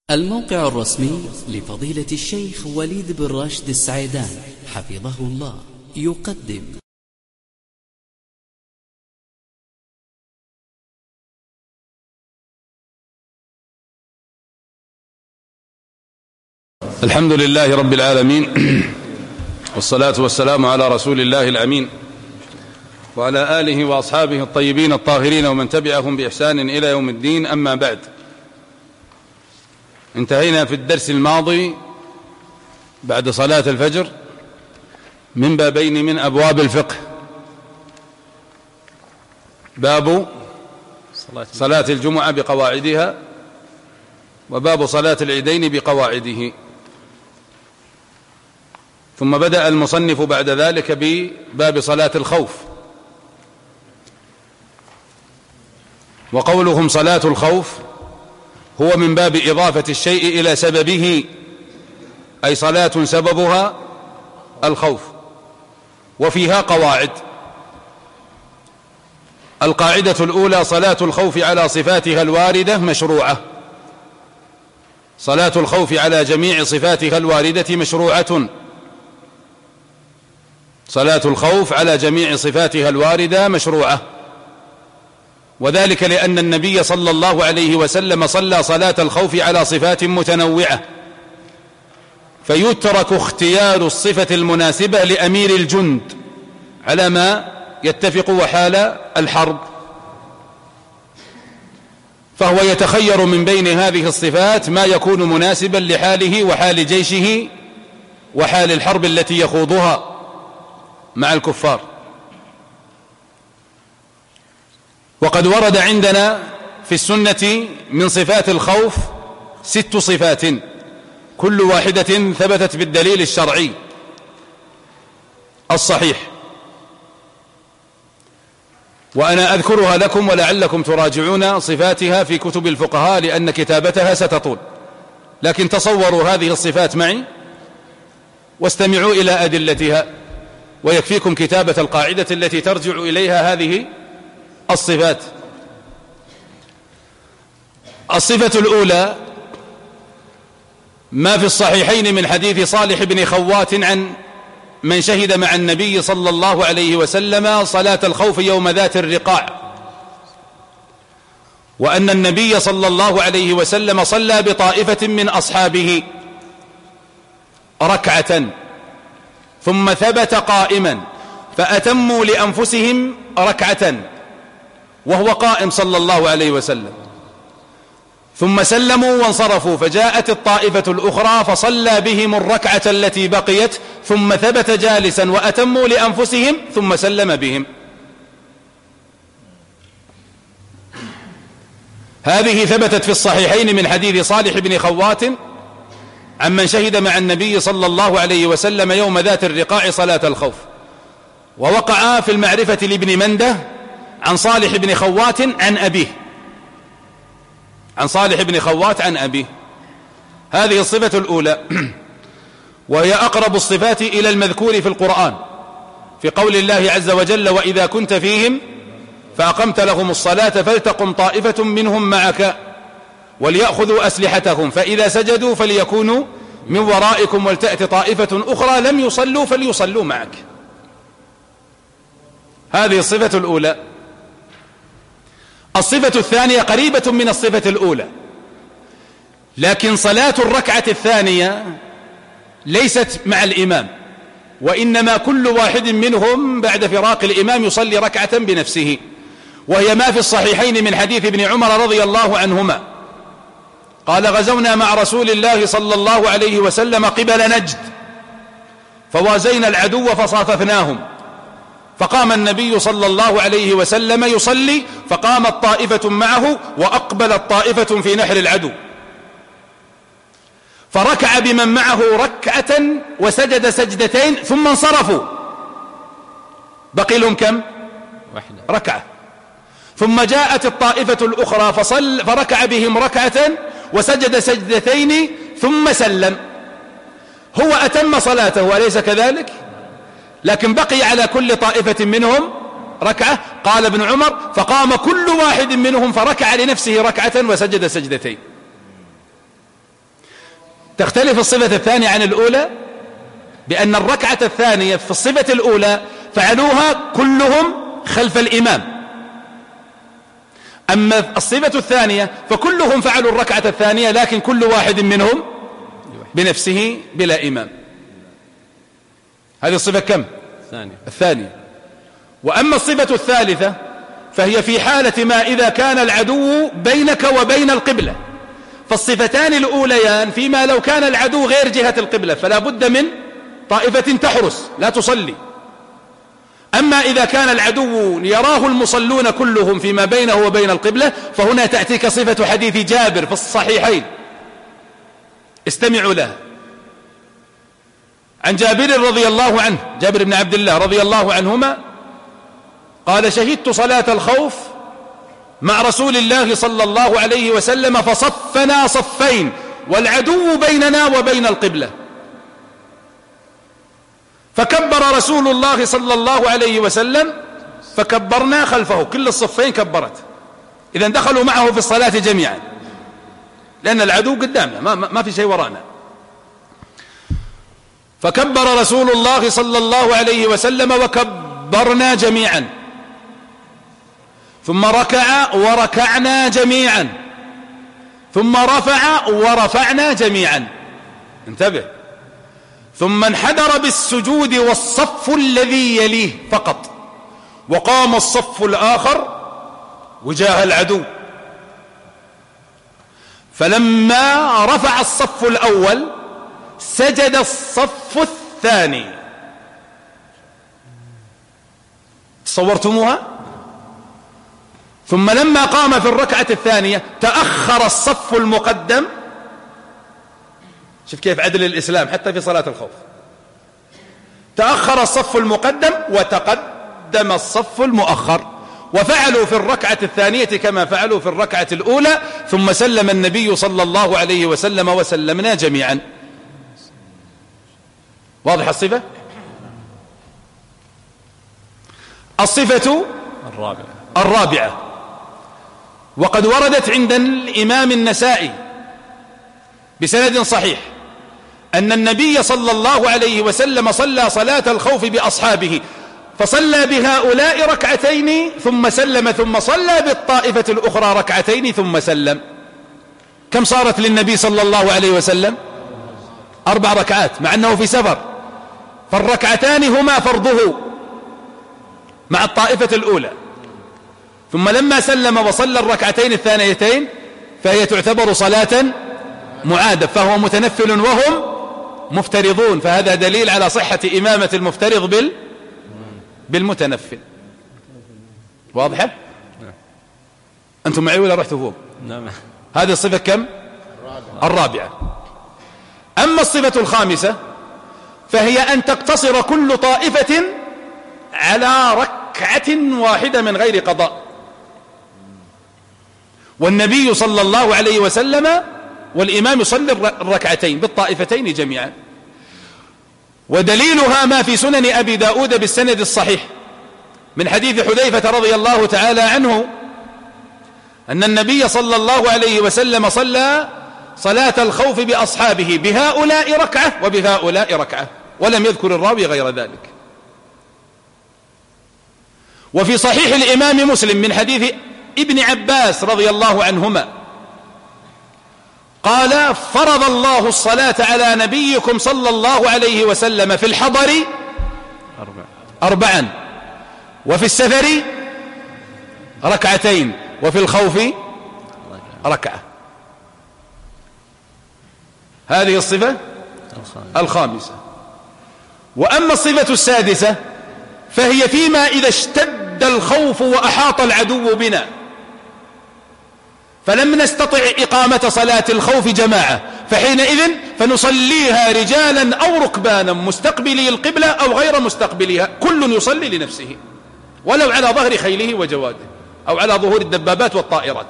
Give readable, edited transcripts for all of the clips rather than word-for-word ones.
الموقع الرسمي لفضيلة الشيخ وليد بن راشد السعيدان حفظه الله يقدم الحمد لله رب العالمين والصلاة والسلام على رسول الله الأمين وعلى آله وأصحابه الطيبين الطاهرين ومن تبعهم بإحسان إلى يوم الدين. أما بعد، انتهينا في الدرس الماضي بعد صلاة الفجر من بابين من أبواب الفقه: باب صلاة الجمعة بقواعدها، وباب صلاة العيدين بقواعده. ثم بدأ المصنف بعد ذلك بباب صلاة الخوف، وقولهم صلاة الخوف هو من باب إضافة الشيء إلى سببه، أي صلاة سببها الخوف، وفيها قواعد. القاعدة الأولى: صلاة الخوف على صفاتها الواردة مشروعة. صلاة الخوف على جميع صفاتها الواردة مشروعة. صلاة الخوف على جميع صفاتها الواردة مشروعة، وذلك لأن النبي صلى الله عليه وسلم صلى صلاة الخوف على صفات متنوعة، فيترك اختيار الصفة المناسبة لأمير الجند على ما يتفق وحال الحرب، فهو يتخير من بين هذه الصفات ما يكون مناسبا لحاله وحال جيشه وحال الحرب التي يخوضها مع الكفار. وقد ورد عندنا في السنة من صفات الخوف 6 صفات، كل واحدة ثبتت بالدليل الشرعي الصحيح، وأنا أذكرها لكم ولعلكم تراجعون صفاتها في كتب الفقهاء لأن كتابتها ستطول، لكن تصوروا هذه الصفات معي واستمعوا إلى أدلتها، ويكفيكم كتابة القاعدة التي ترجع إليها هذه الصفات. الصفة الأولى ما في الصحيحين من حديث صالح بن خوات عن من شهد مع النبي صلى الله عليه وسلم صلاة الخوف يوم ذات الرقاع، وأن النبي صلى الله عليه وسلم صلى بطائفة من أصحابه ركعة ثم ثبت قائما فأتموا لأنفسهم ركعة وهو قائم صلى الله عليه وسلم، ثم سلموا وانصرفوا، فجاءت الطائفة الأخرى فصلى بهم الركعة التي بقيت ثم ثبت جالسا وأتموا لأنفسهم ثم سلم بهم. هذه ثبتت في الصحيحين من حديث صالح بن خوات عن من شهد مع النبي صلى الله عليه وسلم يوم ذات الرقاع صلاة الخوف. ووقع في المعرفة لابن منده عن صالح بن خوات عن أبيه، عن صالح بن خوات عن أبيه. هذه الصفة الأولى، وهي أقرب الصفات إلى المذكور في القرآن في قول الله عز وجل: وإذا كنت فيهم فأقمت لهم الصلاة فلتقم طائفة منهم معك وليأخذوا أسلحتهم فإذا سجدوا فليكونوا من ورائكم ولتأت طائفة أخرى لم يصلوا فليصلوا معك. هذه الصفة الأولى. الصفة الثانية قريبة من الصفة الأولى، لكن صلاة الركعة الثانية ليست مع الإمام، وإنما كل واحد منهم بعد فراق الإمام يصلي ركعة بنفسه، وهي ما في الصحيحين من حديث ابن عمر رضي الله عنهما قال: غزونا مع رسول الله صلى الله عليه وسلم قبل نجد فوازينا العدو فصاففناهم، فقام النبي صلى الله عليه وسلم يصلي فقامت طائفة معه وأقبلت طائفة في نحر العدو، فركع بمن معه ركعة وسجد سجدتين ثم انصرفوا، بقي لهم كم؟ ركعة. ثم جاءت الطائفة الأخرى فركع بهم ركعة وسجد سجدتين ثم سلم. هو أتم صلاته أليس كذلك؟ لكن بقي على كل طائفة منهم ركعة. قال ابن عمر: فقام كل واحد منهم فركع لنفسه ركعة وسجد سجدتين. تختلف الصفة الثانية عن الأولى بأن الركعة الثانية في الصفة الأولى فعلوها كلهم خلف الإمام، أما الصفة الثانية فكلهم فعلوا الركعة الثانية لكن كل واحد منهم بنفسه بلا إمام. هذه الصفة كم؟ الثانية. وأما الصفة الثالثة فهي في حالة ما إذا كان العدو بينك وبين القبلة، فالصفتان الأوليان فيما لو كان العدو غير جهة القبلة فلا بد من طائفة تحرس لا تصلي. أما إذا كان العدو يراه المصلون كلهم فيما بينه وبين القبلة فهنا تأتيك صفة حديث جابر في الصحيحين، استمعوا له. عن جابر رضي الله عنه، جابر بن عبد الله رضي الله عنهما قال: شهدت صلاة الخوف مع رسول الله صلى الله عليه وسلم فصفنا صفين والعدو بيننا وبين القبلة، فكبر رسول الله صلى الله عليه وسلم فكبرنا خلفه، كل الصفين كبرت، إذن دخلوا معه في الصلاة جميعا لأن العدو قدامنا ما في شيء ورانا. فكبر رسول الله صلى الله عليه وسلم وكبرنا جميعا، ثم ركع وركعنا جميعا، ثم رفع ورفعنا جميعا، انتبه، ثم انحدر بالسجود والصف الذي يليه فقط، وقام الصف الآخر وجاه العدو، فلما رفع الصف الأول سجد الصف الثاني. تصورتموها؟ ثم لما قام في الركعة الثانية تأخر الصف المقدم. شوف كيف عدل الإسلام حتى في صلاة الخوف، تأخر الصف المقدم وتقدم الصف المؤخر، وفعلوا في الركعة الثانية كما فعلوا في الركعة الأولى، ثم سلم النبي صلى الله عليه وسلم وسلمنا جميعا. واضح الصفة؟ الصفة الرابعة، وقد وردت عند الإمام النسائي بسند صحيح أن النبي صلى الله عليه وسلم صلى صلاة الخوف بأصحابه، فصلى بهؤلاء ركعتين ثم سلم، ثم صلى بالطائفة الأخرى ركعتين ثم سلم. كم صارت للنبي صلى الله عليه وسلم؟ 4 ركعات، مع أنه في سفر، فالركعتان هما فرضه مع الطائفة الأولى، ثم لما سلم وصلى الركعتين الثانيتين فهي تعتبر صلاة معادة، فهو متنفل وهم مفترضون، فهذا دليل على صحة إمامة المفترض بالمتنفل. واضحة؟ أنتم معي ولا رحتوا فوق؟ نعم. هذه الصفة كم؟ الرابعة. أما الصفة الخامسة فهي أن تقتصر كل طائفة على ركعة واحدة من غير قضاء، والنبي صلى الله عليه وسلم والإمام يصلي الركعتين بالطائفتين جميعا. ودليلها ما في سنن أبي داود بالسند الصحيح من حديث حذيفة رضي الله تعالى عنه أن النبي صلى الله عليه وسلم صلى صلاة الخوف بأصحابه بهؤلاء ركعة وبهؤلاء ركعة، ولم يذكر الراوي غير ذلك. وفي صحيح الإمام مسلم من حديث ابن عباس رضي الله عنهما قال: فرض الله الصلاة على نبيكم صلى الله عليه وسلم في الحضر 4، وفي السفر 2 وفي الخوف 1. هذه الصفة الخامسة. وأما الصفة السادسة فهي فيما إذا اشتد الخوف وأحاط العدو بنا فلم نستطع إقامة صلاة الخوف جماعة، فحينئذ فنصليها رجالا أو ركبانا مستقبلي القبلة أو غير مستقبليها، كل يصلي لنفسه ولو على ظهر خيله وجواده أو على ظهور الدبابات والطائرات،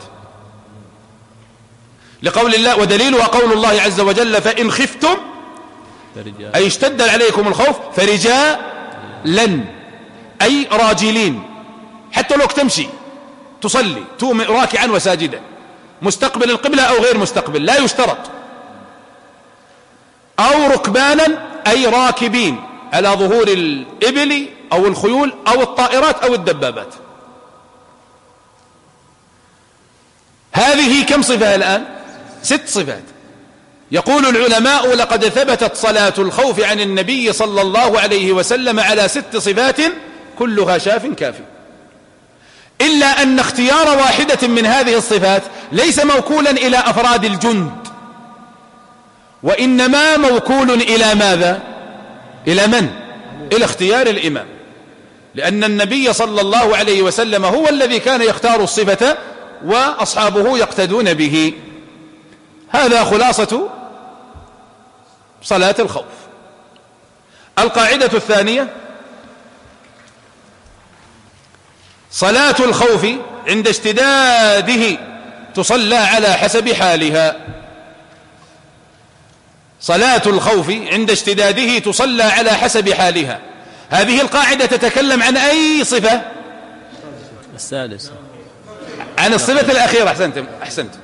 لقول الله. ودليلها قول الله عز وجل: فإن خفتم أي اشتد عليكم الخوف فرجالا، أي راجلين، حتى لو تمشي تصلي راكعا وساجدا مستقبل القبلة أو غير مستقبل، لا يشترط. ركبانا أي راكبين على ظهور الإبل أو الخيول أو الطائرات أو الدبابات. هذه كم صفة الآن؟ 6 صفات. يقول العلماء لقد ثبتت صلاة الخوف عن النبي صلى الله عليه وسلم على 6 صفات كلها شاف كافي، إلا أن اختيار واحدة من هذه الصفات ليس موكولا إلى أفراد الجند، وإنما موكول إلى ماذا؟ إلى من؟ إلى اختيار الإمام، لأن النبي صلى الله عليه وسلم هو الذي كان يختار الصفة وأصحابه يقتدون به. هذا خلاصة صلاة الخوف. القاعدة الثانية: صلاة الخوف عند اشتداده تصلى على حسب حالها. صلاة الخوف عند اشتداده تصلى على حسب حالها. هذه القاعدة تتكلم عن أي صفة؟ السادسة، عن الصفة الأخيرة. أحسنتم.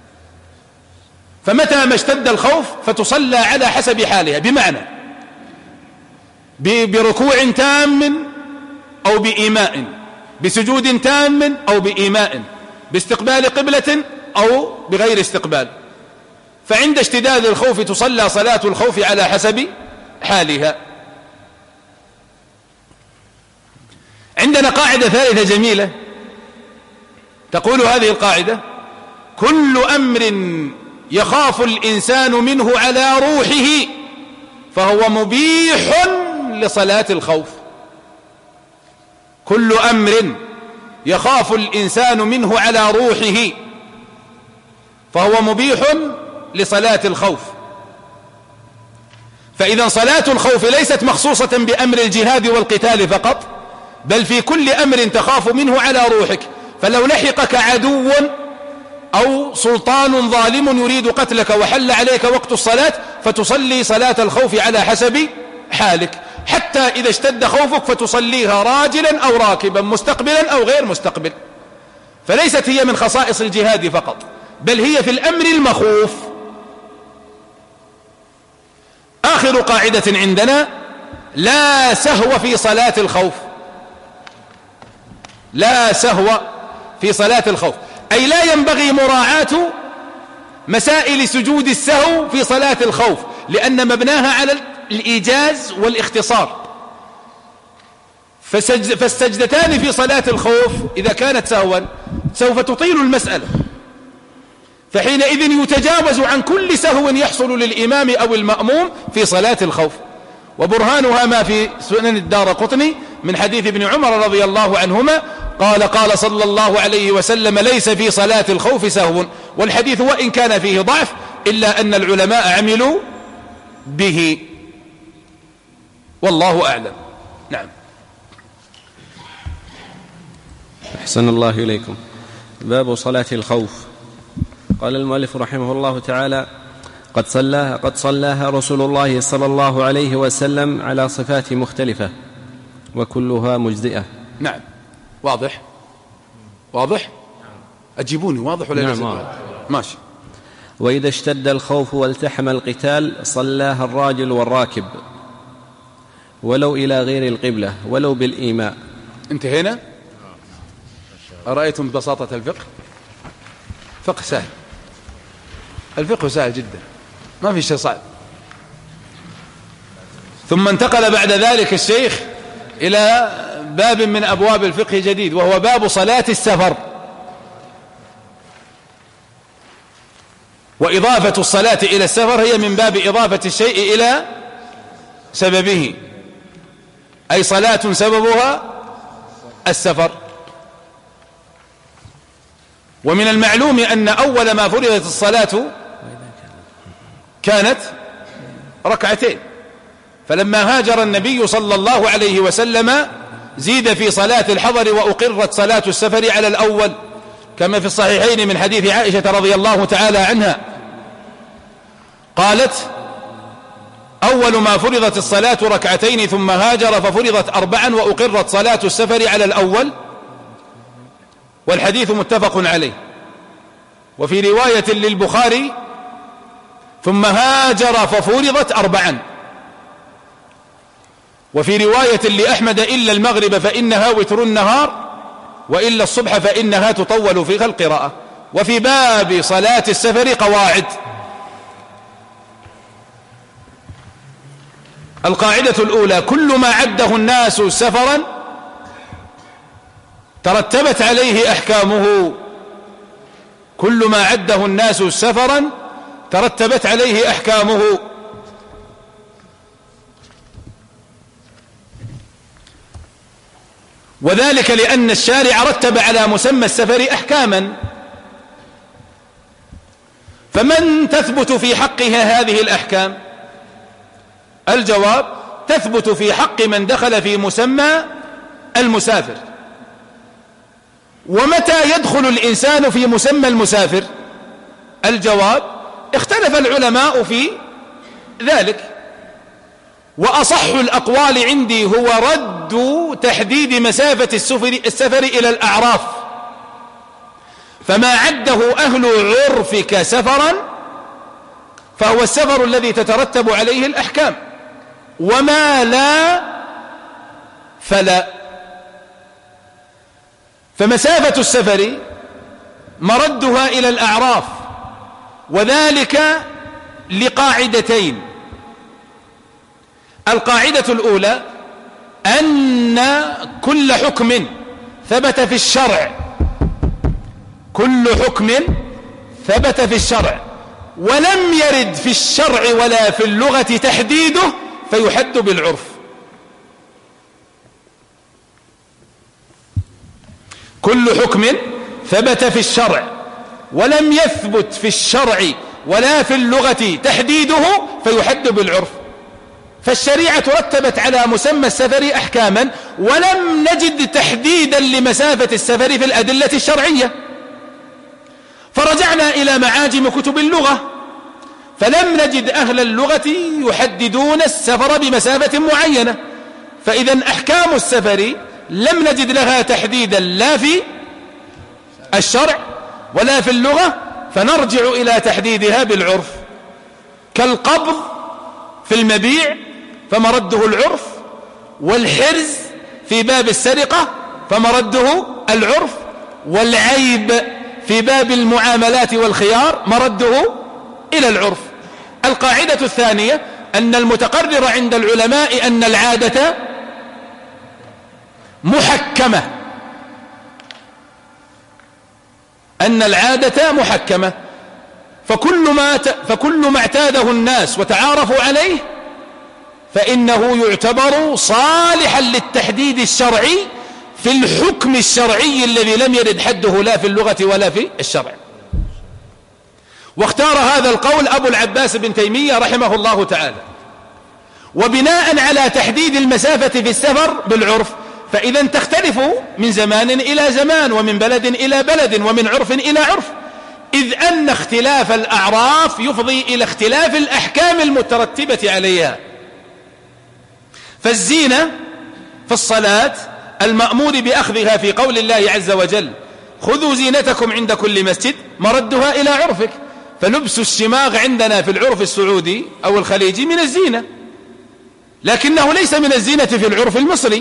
فمتى ما اشتد الخوف فتصلى على حسب حالها، بمعنى بركوع تام أو بإيماء، بسجود تام أو بإيماء، باستقبال قبلة أو بغير استقبال. فعند اشتداد الخوف تصلى صلاة الخوف على حسب حالها. عندنا قاعدة ثالثة جميلة تقول هذه القاعدة: كل أمر يخاف الإنسان منه على روحه فهو مبيح لصلاة الخوف. كل أمر يخاف الإنسان منه على روحه فهو مبيح لصلاة الخوف. فإذا صلاة الخوف ليست مخصوصة بأمر الجهاد والقتال فقط، بل في كل أمر تخاف منه على روحك. فلو لحقك عدو أو سلطان ظالم يريد قتلك وحل عليك وقت الصلاة فتصلي صلاة الخوف على حسب حالك، حتى إذا اشتد خوفك فتصليها راجلا أو راكبا، مستقبلا أو غير مستقبل. فليست هي من خصائص الجهاد فقط، بل هي في الأمر المخوف. آخر قاعدة عندنا: لا سهو في صلاة الخوف. لا سهو في صلاة الخوف، أي لا ينبغي مراعاة مسائل سجود السهو في صلاة الخوف، لأن مبناها على الإيجاز والاختصار. فالسجدتان في صلاة الخوف إذا كانت سهوا سوف تطيل المسألة، فحينئذ يتجاوز عن كل سهو يحصل للإمام أو المأموم في صلاة الخوف. وبرهانها ما في سنن الدارقطني من حديث ابن عمر رضي الله عنهما قال صلى الله عليه وسلم: ليس في صلاة الخوف سهو. والحديث وإن كان فيه ضعف إلا أن العلماء عملوا به، والله أعلم. نعم. أحسن الله إليكم. باب صلاة الخوف. قال المؤلف رحمه الله تعالى: قد صلاها رسول الله صلى الله عليه وسلم على صفات مختلفة وكلها مجزئة. نعم. واضح أجيبوني، واضح ولا ليس؟ ماشي. وإذا اشتد الخوف والتحم القتال صلاها الراجل والراكب ولو إلى غير القبلة ولو بالإيماء. انتهينا. أرأيتم بساطة الفقه؟ فقه سهل، الفقه سهل جدا، ما في شيء صعب. ثم انتقل بعد ذلك الشيخ إلى باب من أبواب الفقه جديد، وهو باب صلاة السفر. وإضافة الصلاة إلى السفر هي من باب إضافة الشيء إلى سببه، أي صلاة سببها السفر. ومن المعلوم أن أول ما فرضت الصلاة كانت ركعتين، فلما هاجر النبي صلى الله عليه وسلم زيد في صلاة الحضر وأقرت صلاة السفر على الأول، كما في الصحيحين من حديث عائشة رضي الله تعالى عنها قالت: أول ما فرضت الصلاة ركعتين ثم هاجر ففرضت 4 وأقرت صلاة السفر على الأول. والحديث متفق عليه. وفي رواية للبخاري: ثم هاجر ففرضت 4، وفي رواية لأحمد إلا المغرب فإنها وتر النهار، وإلا الصبح فإنها تطول فيها القراءة. وفي باب صلاة السفر قواعد. القاعدة الأولى: كل ما عده الناس سفرا ترتبت عليه أحكامه. كل ما عده الناس سفرا ترتبت عليه أحكامه. وذلك لأن الشارع رتب على مسمى السفر أحكاما، فمن تثبت في حقها هذه الأحكام؟ الجواب: تثبت في حق من دخل في مسمى المسافر. ومتى يدخل الإنسان في مسمى المسافر؟ الجواب: اختلف العلماء في ذلك، وأصح الأقوال عندي هو رد تحديد مسافة السفر إلى الأعراف. فما عده أهل عرفك سفرا فهو السفر الذي تترتب عليه الأحكام، وما لا فلا. فمسافة السفر مردها إلى الأعراف، وذلك لقاعدتين. القاعدة الأولى: أن كل حكم ثبت في الشرع، كل حكم ثبت في الشرع ولم يرد في الشرع ولا في اللغة تحديده فيحد بالعرف. كل حكم ثبت في الشرع ولم يثبت في الشرع ولا في اللغة تحديده فيحد بالعرف. فالشريعة رتبت على مسمى السفر أحكاما، ولم نجد تحديدا لمسافة السفر في الأدلة الشرعية، فرجعنا إلى معاجم كتب اللغة فلم نجد أهل اللغة يحددون السفر بمسافة معينة. فإذا أحكام السفر لم نجد لها تحديدا لا في الشرع ولا في اللغة، فنرجع إلى تحديدها بالعرف. كالقبض في المبيع فمرده العرف، والحرز في باب السرقة فمرده العرف، والعيب في باب المعاملات والخيار مرده إلى العرف. القاعدة الثانية: أن المتقرر عند العلماء أن العادة محكمة، أن العادة محكمة، فكل ما اعتاده الناس وتعارفوا عليه فإنه يعتبر صالحا للتحديد الشرعي في الحكم الشرعي الذي لم يرد حده لا في اللغة ولا في الشرع. واختار هذا القول أبو العباس بن تيمية رحمه الله تعالى. وبناء على تحديد المسافة في السفر بالعرف، فإذا تختلف من زمان إلى زمان، ومن بلد إلى بلد، ومن عرف إلى عرف، إذ أن اختلاف الأعراف يفضي إلى اختلاف الأحكام المترتبة عليها. فالزينة في الصلاة المأمور بأخذها في قول الله عز وجل: خذوا زينتكم عند كل مسجد، مردها إلى عرفك. فلبس الشماغ عندنا في العرف السعودي أو الخليجي من الزينة، لكنه ليس من الزينة في العرف المصري.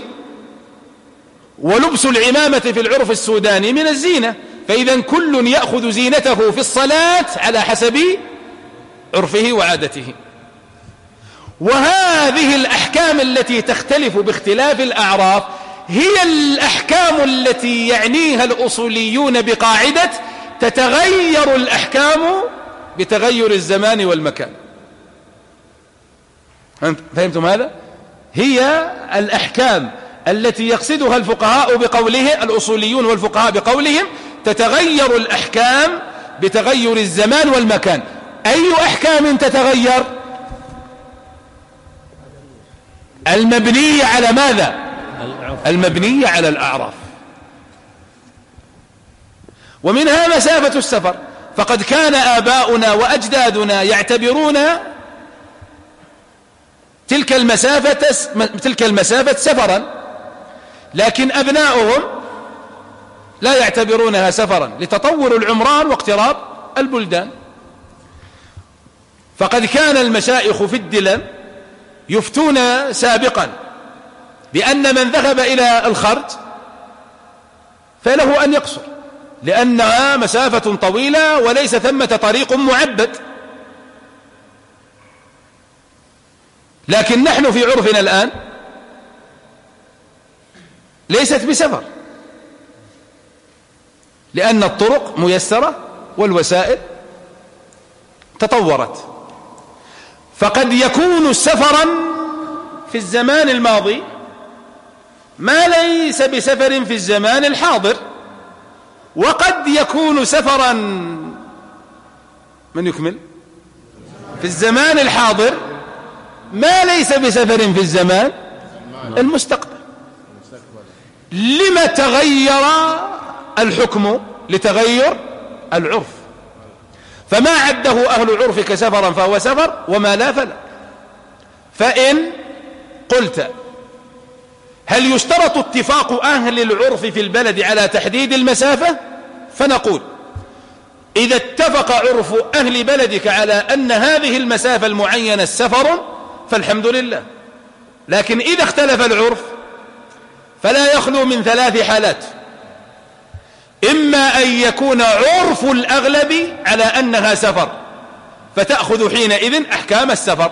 ولبس العمامة في العرف السوداني من الزينة. فإذا كل يأخذ زينته في الصلاة على حسب عرفه وعادته. وهذه الأحكام التي تختلف باختلاف الأعراف هي الأحكام التي يعنيها الأصوليون بقاعدة: تتغير الأحكام بتغير الزمان والمكان. فهمتم هذا؟ هي الأحكام التي يقصدها الفقهاء بقوله، الأصوليون والفقهاء بقولهم: تتغير الأحكام بتغير الزمان والمكان. أي أحكام تتغير؟ المبنية على ماذا؟ المبنية على الأعراف. ومنها مسافة السفر، فقد كان آباؤنا وأجدادنا يعتبرون تلك المسافة سفرا، لكن أبناؤهم لا يعتبرونها سفرا لتطور العمران واقتراب البلدان. فقد كان المشايخ في الدلم يفتون سابقا بأن من ذهب إلى الخرج فله أن يقصر، لأنها مسافة طويلة وليس ثمة طريق معبد. لكن نحن في عرفنا الآن ليست بسفر، لأن الطرق ميسرة والوسائل تطورت. فقد يكون سفرا في الزمان الماضي ما ليس بسفر في الزمان الحاضر، وقد يكون سفرا من يكمل في الزمان الحاضر ما ليس بسفر في الزمان المستقبل. لما تغير الحكم؟ لتغير العرف، فما عده أهل العرف كسفرا فهو سفر، وما لا فلا. فإن قلت هل يشترط اتفاق أهل العرف في البلد على تحديد المسافة؟ فنقول إذا اتفق عرف أهل بلدك على أن هذه المسافة المعينة السفر فالحمد لله. لكن إذا اختلف العرف فلا يخلو من ثلاث حالات: إما أن يكون عرف الأغلب على أنها سفر فتأخذ حينئذ أحكام السفر،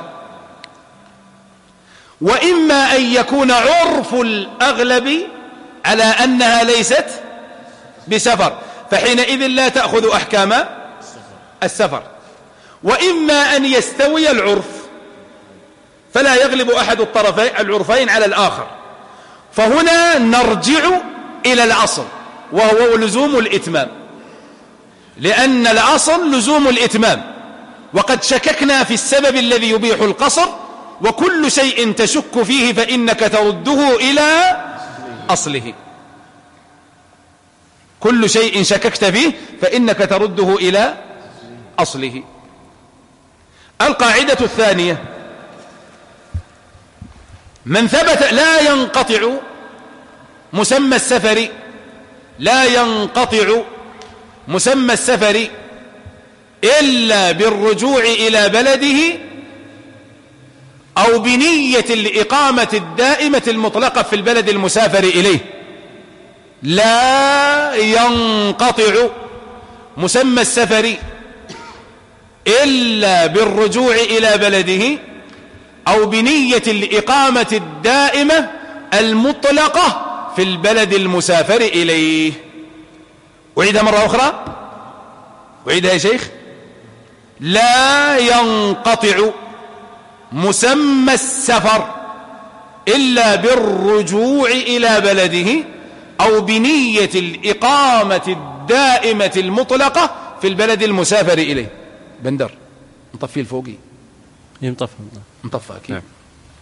وإما أن يكون عرف الأغلب على أنها ليست بسفر فحينئذ لا تأخذ أحكام السفر، وإما أن يستوي العرف فلا يغلب أحد العرفين على الآخر. فهنا نرجع إلى الأصل وهو لزوم الإتمام، لأن الأصل لزوم الإتمام، وقد شككنا في السبب الذي يبيح القصر، وكل شيء تشك فيه فإنك ترده إلى أصله. كل شيء شككت فيه فإنك ترده إلى أصله. القاعدة الثانية: من ثبت لا ينقطع مسمى السفر، لا ينقطع مسمى السفر إلا بالرجوع إلى بلده أو بنية الإقامة الدائمة المطلقة في البلد المسافر إليه. لا ينقطع مسمى السفر إلا بالرجوع إلى بلده أو بنية الإقامة الدائمة المطلقة في البلد المسافر إليه. أعيدها مرة أخرى، أعيدها يا شيخ. لا ينقطع مسمى السفر إلا بالرجوع إلى بلده أو بنية الإقامة الدائمة المطلقة في البلد المسافر إليه. بندر نطفي الفوقي مطفى أكيد. نعم.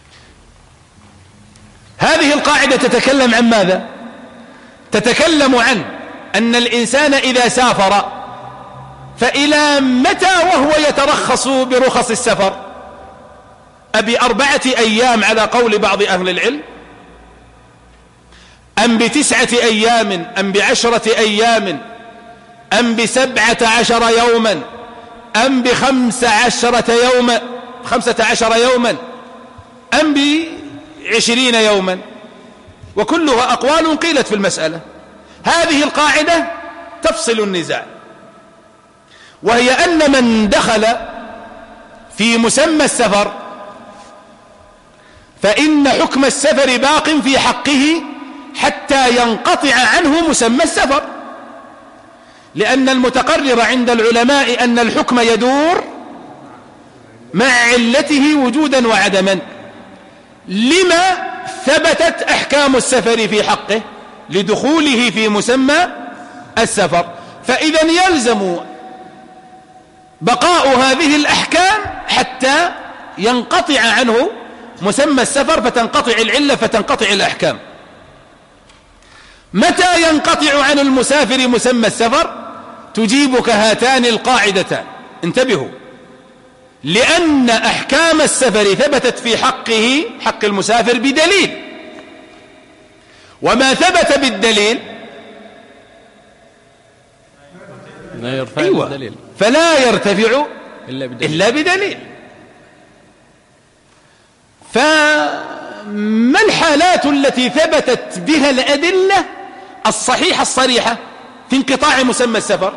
هذه القاعدة تتكلم عن ماذا؟ تتكلم عن أن الإنسان إذا سافر فإلى متى وهو يترخص برخص السفر؟ أب4 أيام على قول بعض أهل العلم، أم ب9 أيام، أم ب10 أيام، أم ب17 يوما، أم ب15 يوما، أم ب20 يوما؟ وكلها أقوال قيلت في المسألة. هذه القاعدة تفصل النزاع، وهي أن من دخل في مسمى السفر فإن حكم السفر باق في حقه حتى ينقطع عنه مسمى السفر، لأن المتقرر عند العلماء أن الحكم يدور مع علته وجودا وعدما. لما ثبتت أحكام السفر في حقه؟ لدخوله في مسمى السفر. فإذا يلزم بقاء هذه الأحكام حتى ينقطع عنه مسمى السفر، فتنقطع العلة فتنقطع الأحكام. متى ينقطع عن المسافر مسمى السفر؟ تجيبك هاتان القاعدتان. انتبهوا، لأن أحكام السفر ثبتت في حقه، حق المسافر، بدليل، وما ثبت بالدليل لا يرفع بالدليل، فلا يرتفع إلا بدليل. ما الحالات التي ثبتت بها الأدلة الصحيحة الصريحة في انقطاع مسمى السفر؟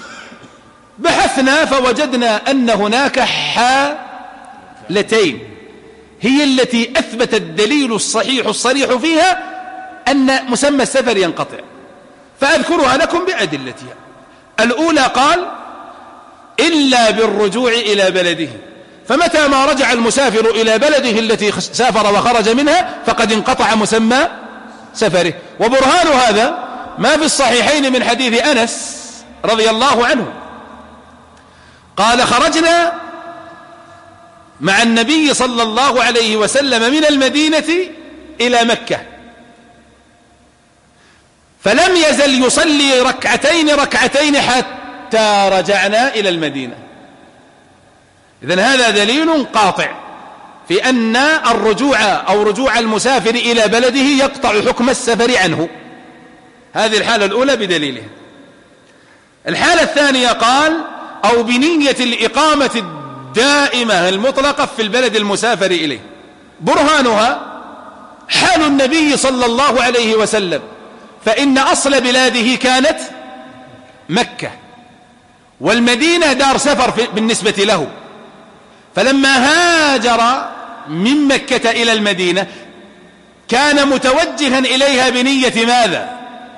بحثنا فوجدنا أن هناك حالتين هي التي أثبت الدليل الصحيح الصريح فيها أن مسمى السفر ينقطع، فأذكرها لكم بأدلتها. الأولى قال إلا بالرجوع إلى بلده، فمتى ما رجع المسافر إلى بلده التي سافر وخرج منها فقد انقطع مسمى سفره. وبرهان هذا ما في الصحيحين من حديث أنس رضي الله عنه قال خرجنا مع النبي صلى الله عليه وسلم من المدينة إلى مكة، فلم يزل يصلي ركعتين حتى رجعنا إلى المدينة. إذن هذا دليل قاطع في أن رجوع المسافر إلى بلده يقطع حكم السفر عنه. هذه الحالة الأولى بدليلها. الحالة الثانية قال أو بنية الإقامة الدائمة المطلقة في البلد المسافر إليه. برهانها حال النبي صلى الله عليه وسلم، فإن أصل بلاده كانت مكة، والمدينة دار سفر بالنسبة له، فلما هاجر من مكة إلى المدينة كان متوجها إليها بنية ماذا؟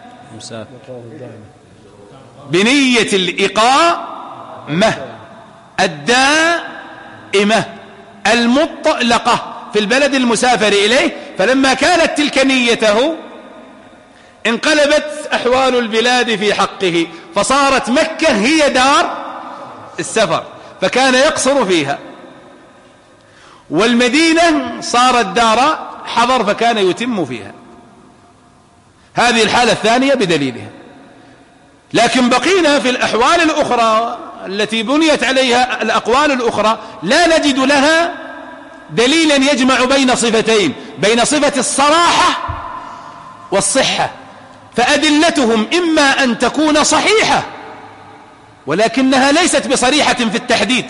بنية الإقامة الدائمة المطلقة في البلد المسافر إليه. فلما كانت تلك نيته انقلبت أحوال البلاد في حقه، فصارت مكة هي دار السفر فكان يقصر فيها، والمدينة صارت دار حضر فكان يتم فيها. هذه الحالة الثانية بدليلها. لكن بقينا في الأحوال الأخرى التي بنيت عليها الأقوال الأخرى لا نجد لها دليلا يجمع بين صفتين، بين صفة الصراحة والصحة، فأدلتهم إما أن تكون صحيحة ولكنها ليست بصريحة في التحديد،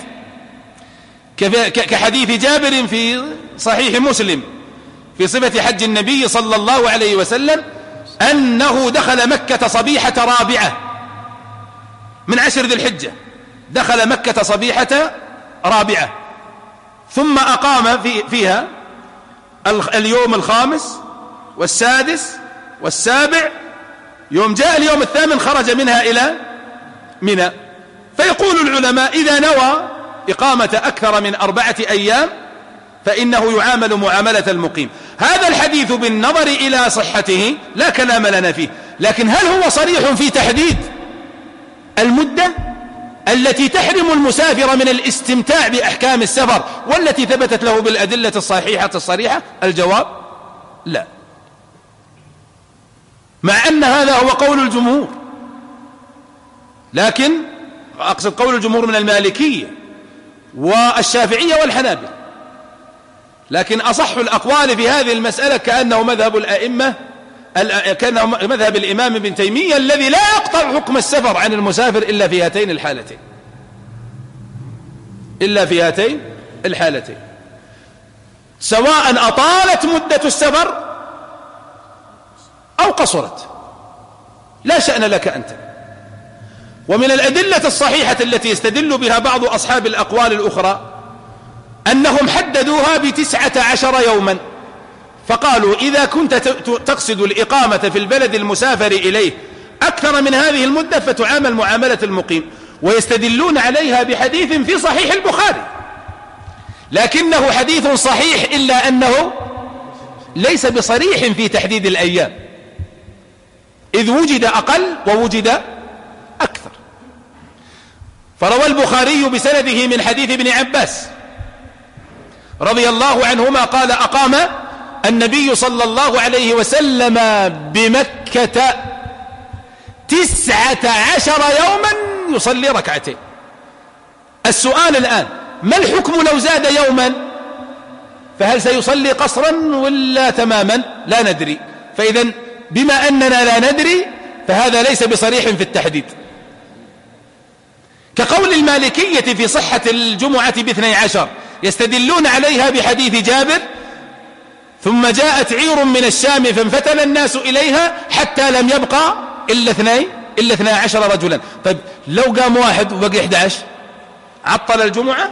كحديث جابر في صحيح مسلم في صفة حج النبي صلى الله عليه وسلم أنه دخل مكة صبيحة رابعة من 10 ذي الحجة، دخل مكة صبيحة رابعة ثم أقام فيها اليوم الخامس والسادس والسابع، يوم جاء اليوم الثامن خرج منها إلى منى. فيقول العلماء إذا نوى إقامة أكثر من 4 أيام فإنه يعامل معاملة المقيم. هذا الحديث بالنظر إلى صحته لا كلام لنا فيه، لكن هل هو صريح في تحديد المدة التي تحرم المسافر من الاستمتاع بأحكام السفر والتي ثبتت له بالأدلة الصحيحة الصريحة؟ الجواب لا، مع أن هذا هو قول الجمهور، لكن أقصد قول الجمهور من المالكية والشافعية والحنابلة، لكن أصح الأقوال في هذه المسألة كأنه مذهب الأئمة، كأنه مذهب الإمام ابن تيمية الذي لا يقطع حكم السفر عن المسافر إلا في هاتين الحالتين، إلا في هاتين الحالتين، سواء أطالت مدة السفر أو قصرت، لا شأن لك أنت. ومن الأدلة الصحيحة التي يستدل بها بعض أصحاب الأقوال الأخرى أنهم حددوها ب19 يوما، فقالوا إذا كنت تقصد الإقامة في البلد المسافر إليه أكثر من هذه المدة فتعامل معاملة المقيم، ويستدلون عليها بحديث في صحيح البخاري، لكنه حديث صحيح إلا أنه ليس بصريح في تحديد الأيام، إذ وجد أقل ووجد أكثر. فروى البخاري بسنده من حديث ابن عباس رضي الله عنهما قال أقام النبي صلى الله عليه وسلم بمكة 19 يوما يصلي ركعتين. السؤال الآن ما الحكم لو زاد يوما؟ فهل سيصلي قصرا ولا تماما؟ لا ندري. فإذا بما أننا لا ندري فهذا ليس بصريح في التحديد، كقول المالكية في صحة الجمعة ب12 يستدلون عليها بحديث جابر ثم جاءت عير من الشام فانفتن الناس إليها حتى لم يبقى إلا 12 رجلا. طيب لو قام واحد وبقي 11 عطل الجمعة؟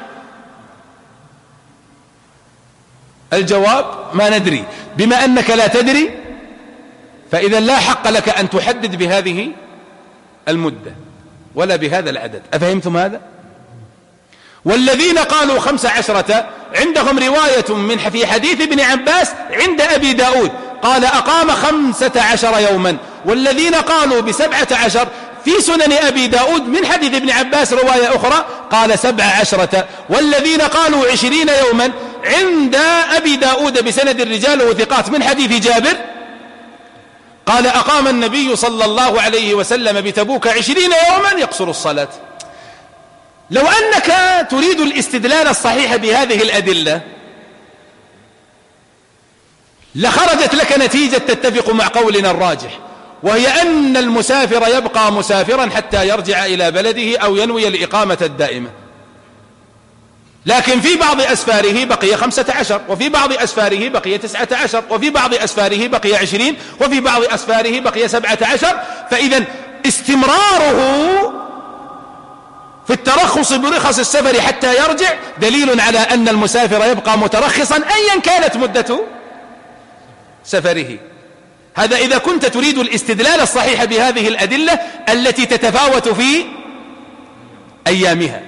الجواب ما ندري. بما أنك لا تدري فإذا لا حق لك أن تحدد بهذه المدة ولا بهذا العدد. أفهمتم هذا؟ والذين قالوا 15 عندهم رواية في حديث ابن عباس عند أبي داود قال أقام 15 يوما، والذين قالوا ب17 في سنن أبي داود من حديث ابن عباس رواية أخرى قال 17، والذين قالوا 20 يوما عند أبي داود بسند الرجال وثقات من حديث جابر قال أقام النبي صلى الله عليه وسلم بتبوك 20 يوما يقصر الصلاة. لو أنك تريد الاستدلال الصحيح بهذه الأدلة لخرجت لك نتيجة تتفق مع قولنا الراجح، وهي أن المسافر يبقى مسافرا حتى يرجع إلى بلده أو ينوي الإقامة الدائمة، لكن في بعض أسفاره بقي 15، وفي بعض أسفاره بقي 19، وفي بعض أسفاره بقي 20، وفي بعض أسفاره بقي 17. فإذا استمراره في الترخص برخص السفر حتى يرجع دليل على أن المسافر يبقى مترخصا أيا كانت مدة سفره. هذا إذا كنت تريد الاستدلال الصحيح بهذه الأدلة التي تتفاوت في أيامها.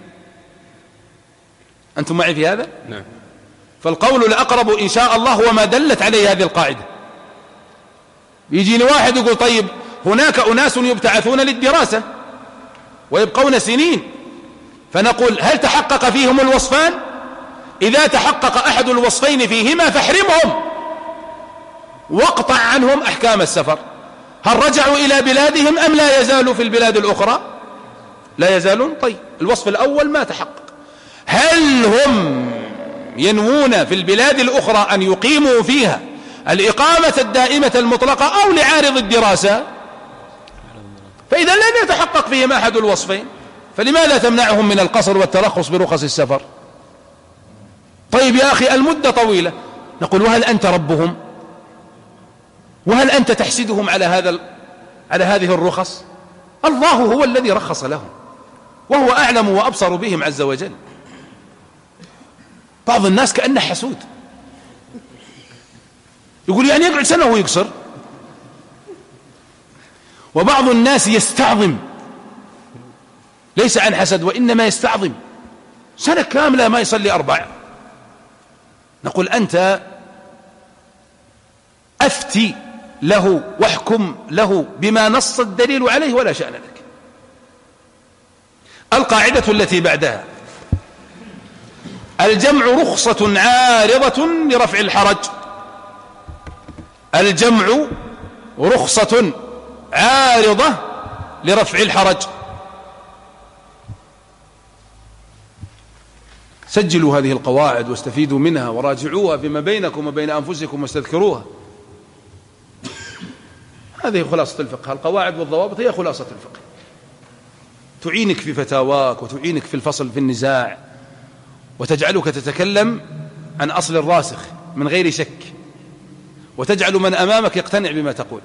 أنتم معي في هذا؟ نعم. فالقول الأقرب إن شاء الله هو ما دلت عليه هذه القاعدة. يجيني واحد يقول طيب هناك أناس يبتعثون للدراسة ويبقون سنين، فنقول هل تحقق فيهم الوصفان؟ إذا تحقق أحد الوصفين فيهما فاحرمهم واقطع عنهم أحكام السفر. هل رجعوا إلى بلادهم أم لا يزالوا في البلاد الأخرى؟ لا يزالون. طيب الوصف الأول ما تحقق. هل هم ينوون في البلاد الأخرى أن يقيموا فيها الإقامة الدائمة المطلقة أو لعارض الدراسة؟ فإذا لم يتحقق فيهم أحد الوصفين فلماذا تمنعهم من القصر والترخص برخص السفر؟ طيب يا أخي المدة طويلة. نقول وهل أنت ربهم؟ وهل أنت تحسدهم على هذه الرخص؟ الله هو الذي رخص لهم وهو أعلم وأبصر بهم عز وجل. بعض الناس كأنه حسود يقول يعني يقعد سنة ويقصر، وبعض الناس يستعظم ليس عن حسد وإنما يستعظم سنة كاملة ما يصلي 4. نقول أنت أفتي له واحكم له بما نص الدليل عليه ولا شأن لك. القاعدة التي بعدها الجمع رخصة عارضة لرفع الحرج. الجمع رخصة عارضة لرفع الحرج. سجلوا هذه القواعد واستفيدوا منها وراجعوها فيما بينكم وبين أنفسكم واستذكروها. هذه خلاصة الفقه. القواعد والضوابط هي خلاصة الفقه، تعينك في فتاواك وتعينك في الفصل في النزاع وتجعلك تتكلم عن أصل الراسخ من غير شك، وتجعل من أمامك يقتنع بما تقول.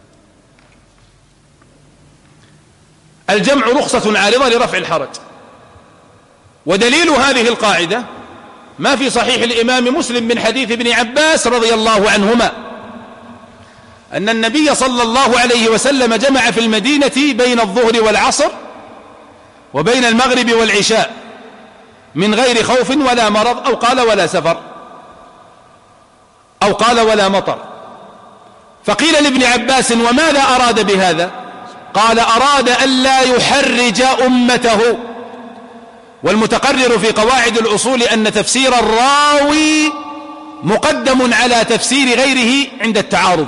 الجمع رخصة عارضة لرفع الحرج. ودليل هذه القاعدة ما في صحيح الإمام مسلم من حديث ابن عباس رضي الله عنهما أن النبي صلى الله عليه وسلم جمع في المدينة بين الظهر والعصر وبين المغرب والعشاء من غير خوف ولا مرض أو قال ولا سفر أو قال ولا مطر. فقيل لابن عباس وماذا أراد بهذا؟ قال أراد ألا يحرج أمته. والمتقرر في قواعد الأصول أن تفسير الراوي مقدم على تفسير غيره عند التعارض،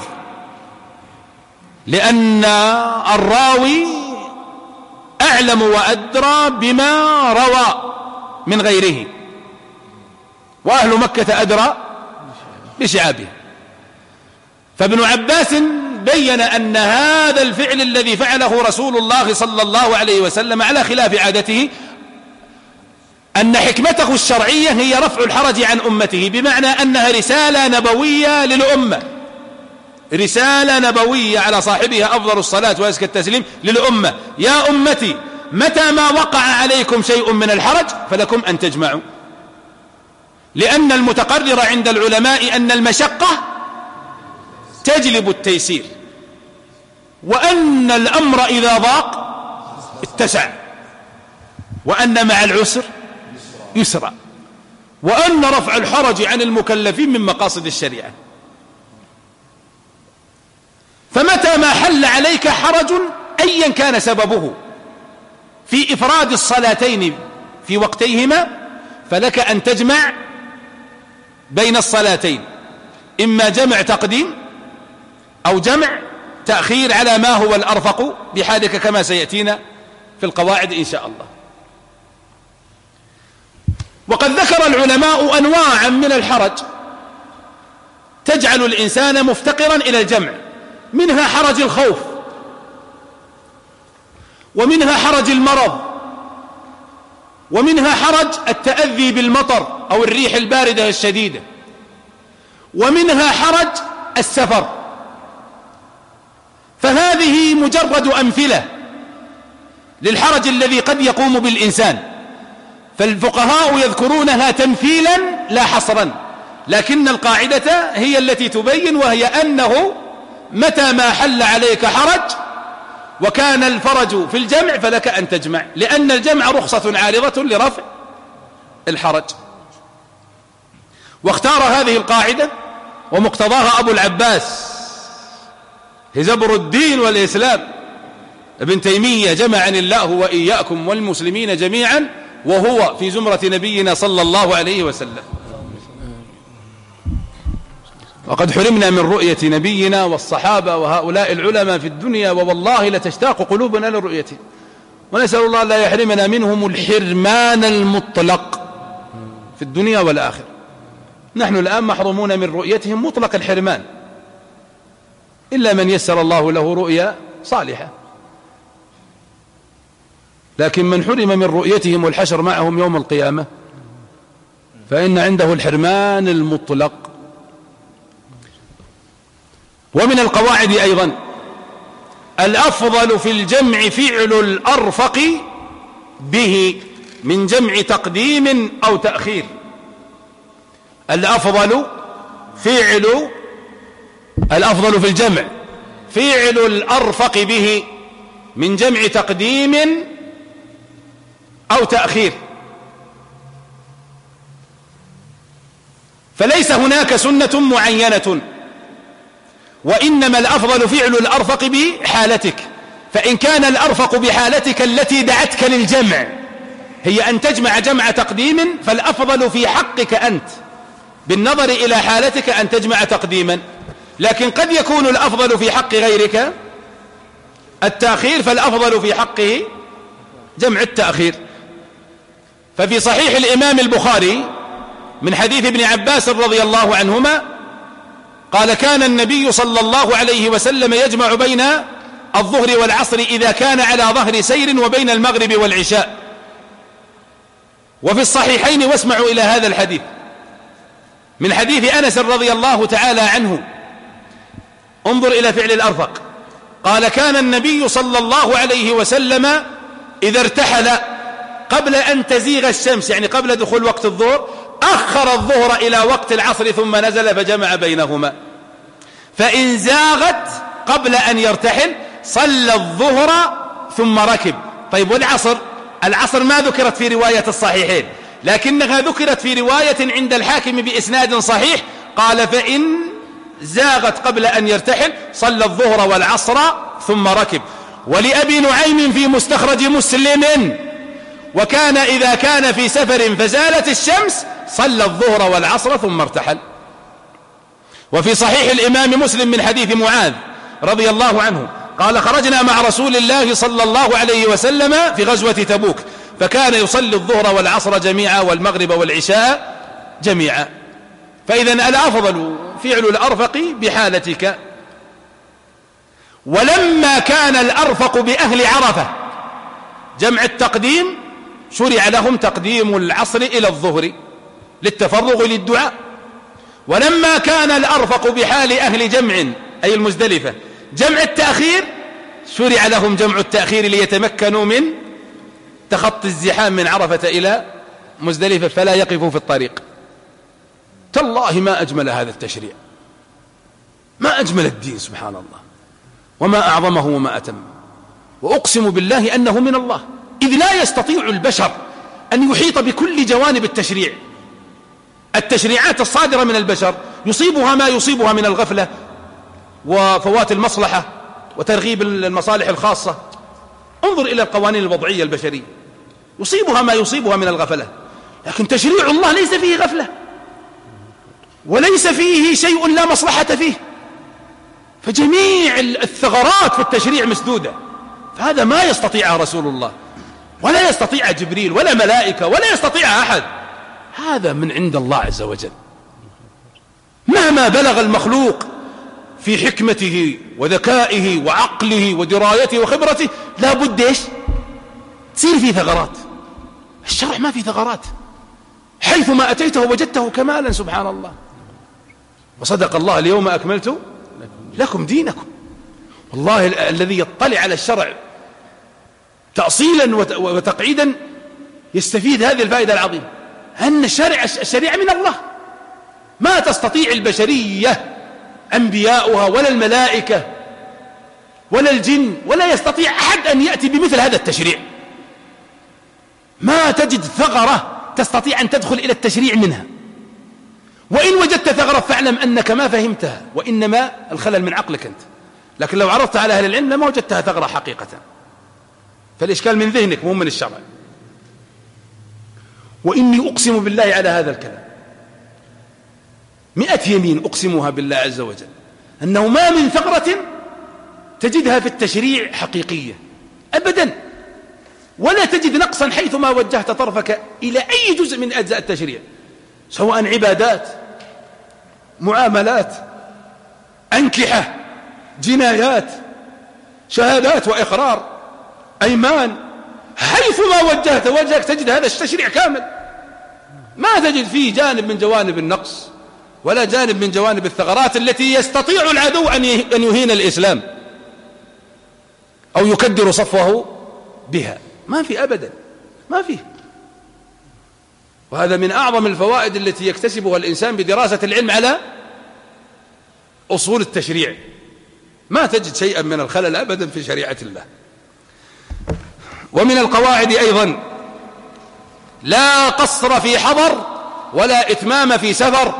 لأن الراوي أعلم وأدرى بما روى من غيره، وأهل مكة أدرى بشعابه. فابن عباس بين أن هذا الفعل الذي فعله رسول الله صلى الله عليه وسلم على خلاف عادته أن حكمته الشرعية هي رفع الحرج عن أمته، بمعنى أنها رسالة نبوية للأمة، رسالة نبوية على صاحبها أفضل الصلاة وأزكى التسليم للأمة: يا أمتي متى ما وقع عليكم شيء من الحرج فلكم أن تجمعوا. لأن المتقرر عند العلماء أن المشقة تجلب التيسير، وأن الأمر إذا ضاق اتسع، وأن مع العسر يسرا، وأن رفع الحرج عن المكلفين من مقاصد الشريعة. فمتى ما حل عليك حرج أيا كان سببه في إفراد الصلاتين في وقتيهما فلك أن تجمع بين الصلاتين، إما جمع تقديم أو جمع تأخير على ما هو الأرفق بحالك، كما سيأتينا في القواعد إن شاء الله. وقد ذكر العلماء أنواعا من الحرج تجعل الإنسان مفتقرا إلى الجمع، منها حرج الخوف، ومنها حرج المرض، ومنها حرج التأذي بالمطر أو الريح الباردة الشديدة، ومنها حرج السفر. فهذه مجرد أمثلة للحرج الذي قد يقوم بالإنسان، فالفقهاء يذكرونها تمثيلا لا حصرا، لكن القاعدة هي التي تبين، وهي أنه متى ما حل عليك حرج وكان الفرج في الجمع فلك أن تجمع، لأن الجمع رخصة عارضة لرفع الحرج. واختار هذه القاعدة ومقتضاها أبو العباس هزبر الدين والإسلام ابن تيمية، جمعني الله وإياكم والمسلمين جميعا، وهو في زمرة نبينا صلى الله عليه وسلم. وقد حرمنا من رؤية نبينا والصحابة وهؤلاء العلماء في الدنيا، ووالله لتشتاق قلوبنا لرؤيته، ونسأل الله لا يحرمنا منهم الحرمان المطلق في الدنيا والآخرة. نحن الآن محرومون من رؤيتهم مطلق الحرمان، إلا من يسر الله له رؤيا صالحة، لكن من حرم من رؤيتهم والحشر معهم يوم القيامة فإن عنده الحرمان المطلق. ومن القواعد أيضا الأفضل في الجمع فعل الأرفق به من جمع تقديم أو تأخير. الأفضل في الجمع فعل الأرفق به من جمع تقديم أو تأخير، فليس هناك سنة معينة، وإنما الأفضل فعل الأرفق بحالتك. فإن كان الأرفق بحالتك التي دعتك للجمع هي أن تجمع جمع تقديم، فالأفضل في حقك أنت بالنظر إلى حالتك أن تجمع تقديما. لكن قد يكون الأفضل في حق غيرك التأخير، فالأفضل في حقه جمع التأخير. ففي صحيح الإمام البخاري من حديث ابن عباس رضي الله عنهما قال: كان النبي صلى الله عليه وسلم يجمع بين الظهر والعصر إذا كان على ظهر سير، وبين المغرب والعشاء. وفي الصحيحين، واسمعوا إلى هذا الحديث، من حديث أنس رضي الله تعالى عنه، انظر إلى فعل الأرفق، قال: كان النبي صلى الله عليه وسلم إذا ارتحل قبل أن تزيغ الشمس، يعني قبل دخول وقت الظهر، أخر الظهر إلى وقت العصر ثم نزل فجمع بينهما، فإن زاغت قبل أن يرتحل صلى الظهر ثم ركب. طيب والعصر؟ العصر ما ذكرت في رواية الصحيحين، لكنها ذكرت في رواية عند الحاكم بإسناد صحيح، قال: فإن زاغت قبل أن يرتحل صلى الظهر والعصر ثم ركب. ولأبي نعيم في مستخرج مسلم: وكان إذا كان في سفر فزالت الشمس صلى الظهر والعصر ثم ارتحل. وفي صحيح الإمام مسلم من حديث معاذ رضي الله عنه قال: خرجنا مع رسول الله صلى الله عليه وسلم في غزوة تبوك، فكان يصلي الظهر والعصر جميعا والمغرب والعشاء جميعا. فإذا الأفضل فعل الأرفق بحالتك. ولما كان الأرفق بأهل عرفة جمع التقديم، شرع لهم تقديم العصر إلى الظهر للتفرغ للدعاء. ولما كان الأرفق بحال أهل جمع أي المزدلفة جمع التأخير شرع لهم جمع التأخير ليتمكنوا من تخطي الزحام من عرفة إلى مزدلفة فلا يقفوا في الطريق. تالله ما أجمل هذا التشريع، ما أجمل الدين سبحان الله، وما أعظمه وما أتم. وأقسم بالله أنه من الله، إذ لا يستطيع البشر أن يحيط بكل جوانب التشريع. التشريعات الصادرة من البشر يصيبها ما يصيبها من الغفلة وفوات المصلحة وترغيب المصالح الخاصة. انظر إلى القوانين الوضعية البشرية يصيبها ما يصيبها من الغفلة، لكن تشريع الله ليس فيه غفلة وليس فيه شيء لا مصلحة فيه، فجميع الثغرات في التشريع مسدودة. فهذا ما يستطيع رسول الله ولا يستطيع جبريل ولا ملائكة ولا يستطيع أحد، هذا من عند الله عز وجل. مهما بلغ المخلوق في حكمته وذكائه وعقله ودرايته وخبرته لا بد إيش تصير فيه ثغرات. الشرع ما فيه ثغرات، حيثما أتيته وجدته كمالا سبحان الله. وصدق الله اليوم أكملت لكم دينكم. والله الذي يطلع على الشرع تأصيلا وتقعيدا يستفيد هذه الفائدة العظيمة، أن الشريعة من الله، ما تستطيع البشرية أنبياؤها ولا الملائكة ولا الجن ولا يستطيع أحد أن يأتي بمثل هذا التشريع. ما تجد ثغرة تستطيع أن تدخل إلى التشريع منها، وإن وجدت ثغرة فاعلم أنك ما فهمتها وإنما الخلل من عقلك أنت، لكن لو عرضت على أهل العلم لما وجدتها ثغرة حقيقة، فالإشكال من ذهنك مو من الشرع. وإني أقسم بالله على هذا الكلام 100 يمين أقسمها بالله عز وجل أنه ما من ثغرة تجدها في التشريع حقيقية أبدا، ولا تجد نقصا حيثما وجهت طرفك إلى أي جزء من أجزاء التشريع، سواء عبادات، معاملات، أنكحة، جنايات، شهادات وإقرار، أيمان، حيثما وجهك تجد هذا التشريع كامل، ما تجد فيه جانب من جوانب النقص ولا جانب من جوانب الثغرات التي يستطيع العدو أن يهين الإسلام أو يكدر صفوه بها. ما في أبدا، ما فيه. وهذا من أعظم الفوائد التي يكتسبها الإنسان بدراسة العلم على أصول التشريع، ما تجد شيئا من الخلل أبدا في شريعة الله. ومن القواعد أيضا لا قصر في حضر ولا إتمام في سفر.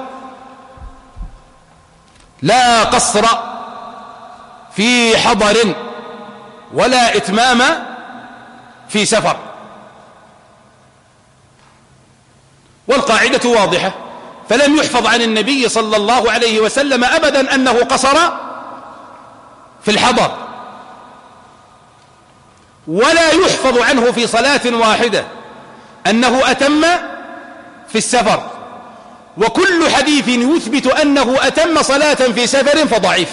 لا قصر في حضر ولا إتمام في سفر. والقاعدة واضحة، فلم يحفظ عن النبي صلى الله عليه وسلم أبدا أنه قصر في الحضر، ولا يحفظ عنه في صلاة واحدة أنه أتم في السفر. وكل حديث يثبت أنه أتم صلاة في سفر فضعيف،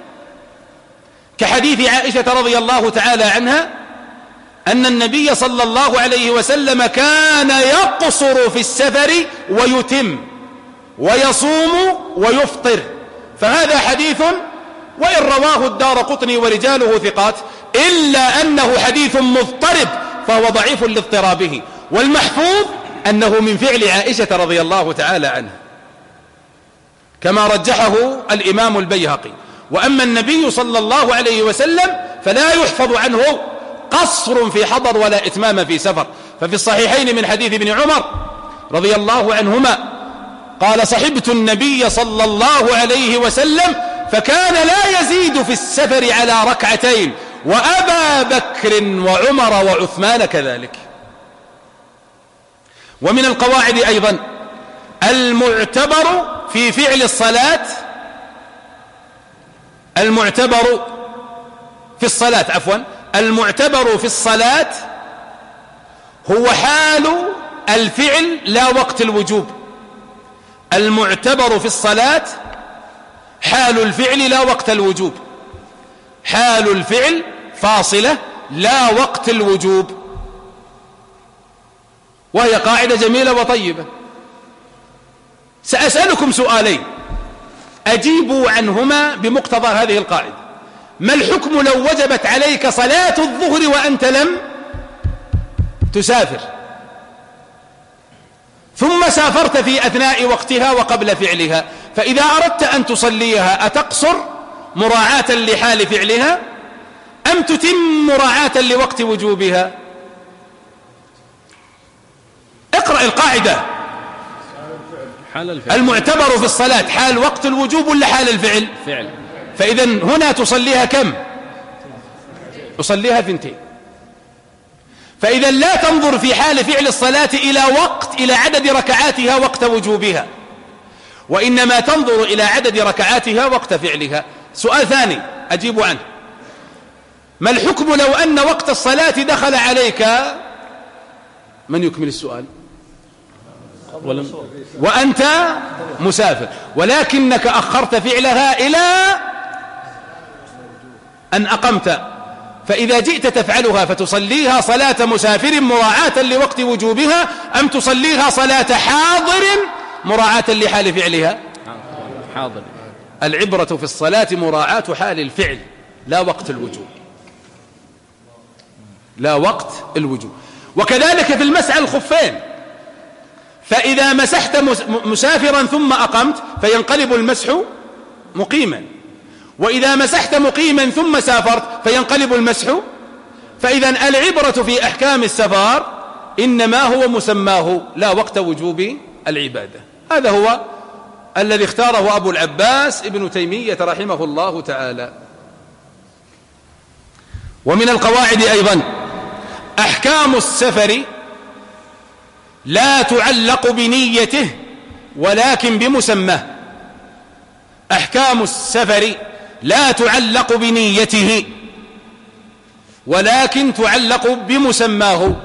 كحديث عائشة رضي الله تعالى عنها أن النبي صلى الله عليه وسلم كان يقصر في السفر ويتم ويصوم ويفطر. فهذا حديث وإن رواه الدارقطني ورجاله ثقات إلا أنه حديث مضطرب فهو ضعيف لاضطرابه. والمحفوظ أنه من فعل عائشة رضي الله تعالى عنها كما رجحه الإمام البيهقي. وأما النبي صلى الله عليه وسلم فلا يحفظ عنه قصر في حضر ولا إتمام في سفر. ففي الصحيحين من حديث ابن عمر رضي الله عنهما قال: صحبت النبي صلى الله عليه وسلم فكان لا يزيد في السفر على ركعتين، وأبا بكر وعمر وعثمان كذلك. ومن القواعد أيضا المعتبر في فعل الصلاة، المعتبر في الصلاة هو حال الفعل لا وقت الوجوب. المعتبر في الصلاة حال الفعل لا وقت الوجوب، حال الفعل فاصلة لا وقت الوجوب. وهي قاعدة جميلة وطيبة. سأسألكم سؤالين أجيبوا عنهما بمقتضى هذه القاعدة. ما الحكم لو وجبت عليك صلاة الظهر وأنت لم تسافر، ثم سافرت في أثناء وقتها وقبل فعلها، فإذا أردت أن تصليها أتقصر مراعاة لحال فعلها أم تتم مراعاة لوقت وجوبها؟ اقرأ القاعدة. المعتبر في الصلاة حال وقت الوجوب ولا حال الفعل؟ فعل. فإذا هنا تصليها كم؟ تصليها 2. فإذا لا تنظر في حال فعل الصلاة إلى عدد ركعاتها وقت وجوبها، وإنما تنظر إلى عدد ركعاتها وقت فعلها. سؤال ثاني أجيب عنه. ما الحكم لو أن وقت الصلاة دخل عليك، من يكمل السؤال؟ وأنت مسافر، ولكنك أخرت فعلها إلى أن أقمت، فإذا جئت تفعلها فتصليها صلاة مسافر مراعاة لوقت وجوبها أم تصليها صلاة حاضر مراعاة لحال فعلها؟ حاضر. العبرة في الصلاة مراعاة حال الفعل لا وقت الوجوب، لا وقت الوجوب. وكذلك في المسح الخفين، فإذا مسحت مسافرا ثم أقمت فينقلب المسح مقيما، وإذا مسحت مقيما ثم سافرت فينقلب المسح. فإذا العبرة في أحكام السفر إنما هو مسماه لا وقت وجوب العبادة. هذا هو الذي اختاره أبو العباس ابن تيمية رحمه الله تعالى. ومن القواعد أيضا أحكام السفر لا تعلق بنيته ولكن بمسماه. أحكام السفر لا تعلق بنيته ولكن تعلق بمسماه.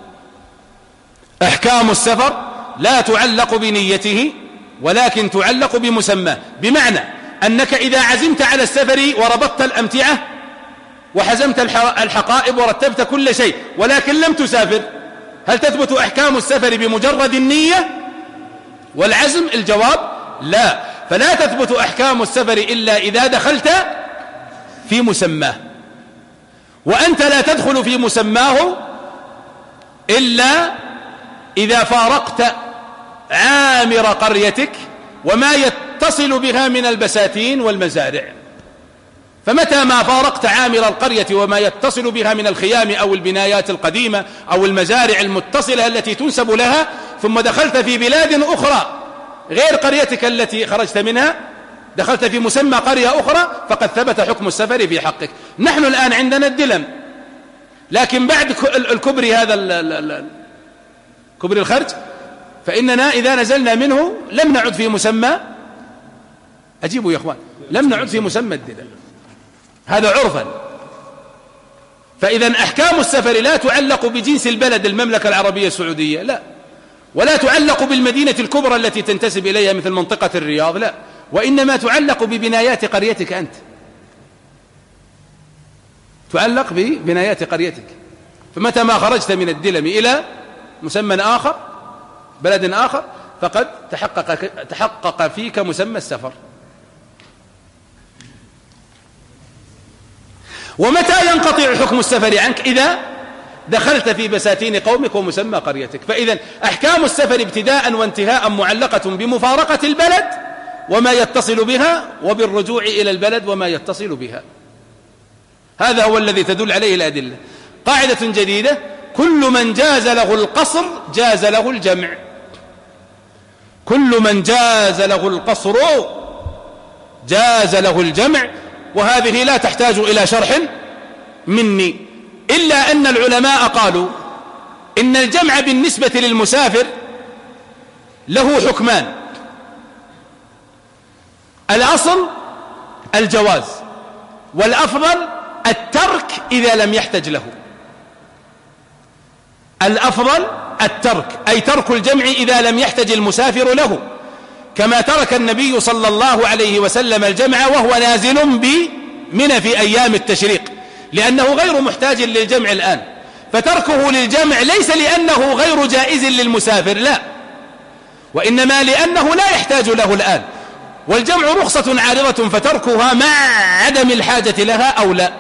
أحكام السفر لا تعلق بنيته ولكن تعلق بمسماه، بمعنى أنك إذا عزمت على السفر وربطت الأمتعة وحزمت الحقائب ورتبت كل شيء ولكن لم تسافر، هل تثبت أحكام السفر بمجرد النية والعزم؟ الجواب لا. فلا تثبت أحكام السفر إلا إذا دخلت في مسماه، وأنت لا تدخل في مسماه إلا إذا فارقت عامر قريتك وما يتصل بها من البساتين والمزارع. فمتى ما فارقت عامر القرية وما يتصل بها من الخيام أو البنايات القديمة أو المزارع المتصلة التي تنسب لها، ثم دخلت في بلاد أخرى غير قريتك التي خرجت منها، دخلت في مسمى قرية أخرى، فقد ثبت حكم السفر في حقك. نحن الآن عندنا الدلم، لكن بعد الكبري هذا كبري الخرج، فإننا إذا نزلنا منه لم نعد في مسمى، أجيبوا يا أخوان، لم نعد في مسمى الدلم، هذا عرفا. فإذا أحكام السفر لا تعلق بجنس البلد المملكة العربية السعودية، لا، ولا تعلق بالمدينة الكبرى التي تنتسب إليها مثل منطقة الرياض، لا، وإنما تعلق ببنايات قريتك أنت، تعلق ببنايات قريتك. فمتى ما خرجت من الدلم إلى مسمى آخر، بلد آخر، فقد تحقق فيك مسمى السفر. ومتى ينقطع حكم السفر عنك؟ إذا دخلت في بساتين قومك ومسمى قريتك. فإذا أحكام السفر ابتداء وانتهاء معلقة بمفارقة البلد وما يتصل بها وبالرجوع إلى البلد وما يتصل بها. هذا هو الذي تدل عليه الأدلة. قاعدة جديدة: كل من جاز له القصر جاز له الجمع. كل من جاز له القصر جاز له الجمع. وهذه لا تحتاج إلى شرح مني، إلا أن العلماء قالوا إن الجمع بالنسبة للمسافر له حكمان: الأصل الجواز، والأفضل الترك إذا لم يحتج له. الأفضل الترك، أي ترك الجمع إذا لم يحتج المسافر له، كما ترك النبي صلى الله عليه وسلم الجمع وهو نازل بمنى في أيام التشريق، لأنه غير محتاج للجمع الآن. فتركه للجمع ليس لأنه غير جائز للمسافر، لا، وإنما لأنه لا يحتاج له الآن، والجمع رخصة عارضة فتركها مع عدم الحاجة لها أو لا.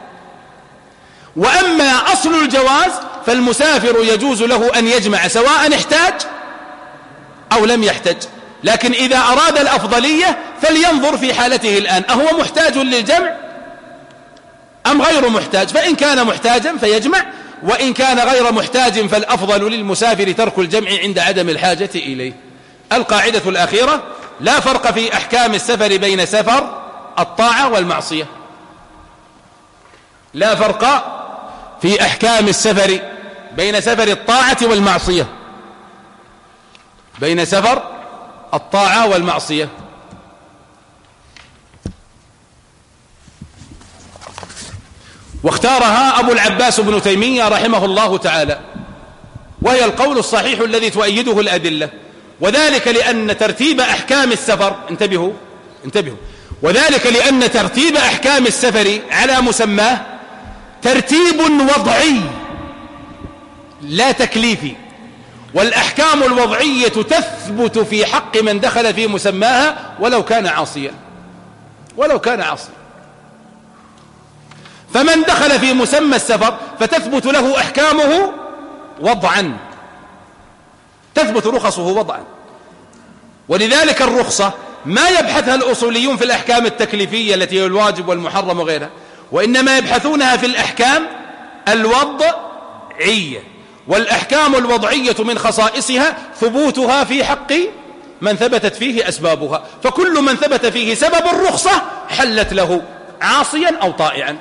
وأما أصل الجواز فالمسافر يجوز له أن يجمع سواء احتاج أو لم يحتج، لكن إذا أراد الأفضلية فلينظر في حالته الآن أهو محتاج للجمع أم غير محتاج، فإن كان محتاجا فيجمع، وإن كان غير محتاج فالأفضل للمسافر ترك الجمع عند عدم الحاجة إليه. القاعدة الأخيرة: لا فرق في أحكام السفر بين سفر الطاعة والمعصية. لا فرق في أحكام السفر بين سفر الطاعة والمعصية، بين سفر الطاعة والمعصية. واختارها أبو العباس ابن تيمية رحمه الله تعالى، وهي القول الصحيح الذي تؤيده الأدلة، وذلك لأن ترتيب أحكام السفر، انتبهوا وذلك لأن ترتيب أحكام السفر على مسماه ترتيب وضعي لا تكليفي، والأحكام الوضعية تثبت في حق من دخل في مسماها ولو كان عاصيا، فمن دخل في مسمى السفر فتثبت له أحكامه وضعا، تثبت رخصه وضعا. ولذلك الرخصة ما يبحثها الأصوليون في الأحكام التكليفية التي هي الواجب والمحرم وغيرها، وإنما يبحثونها في الأحكام الوضعية، والأحكام الوضعية من خصائصها ثبوتها في حق من ثبتت فيه أسبابها، فكل من ثبت فيه سبب الرخصة حلت له عاصيا أو طائعا،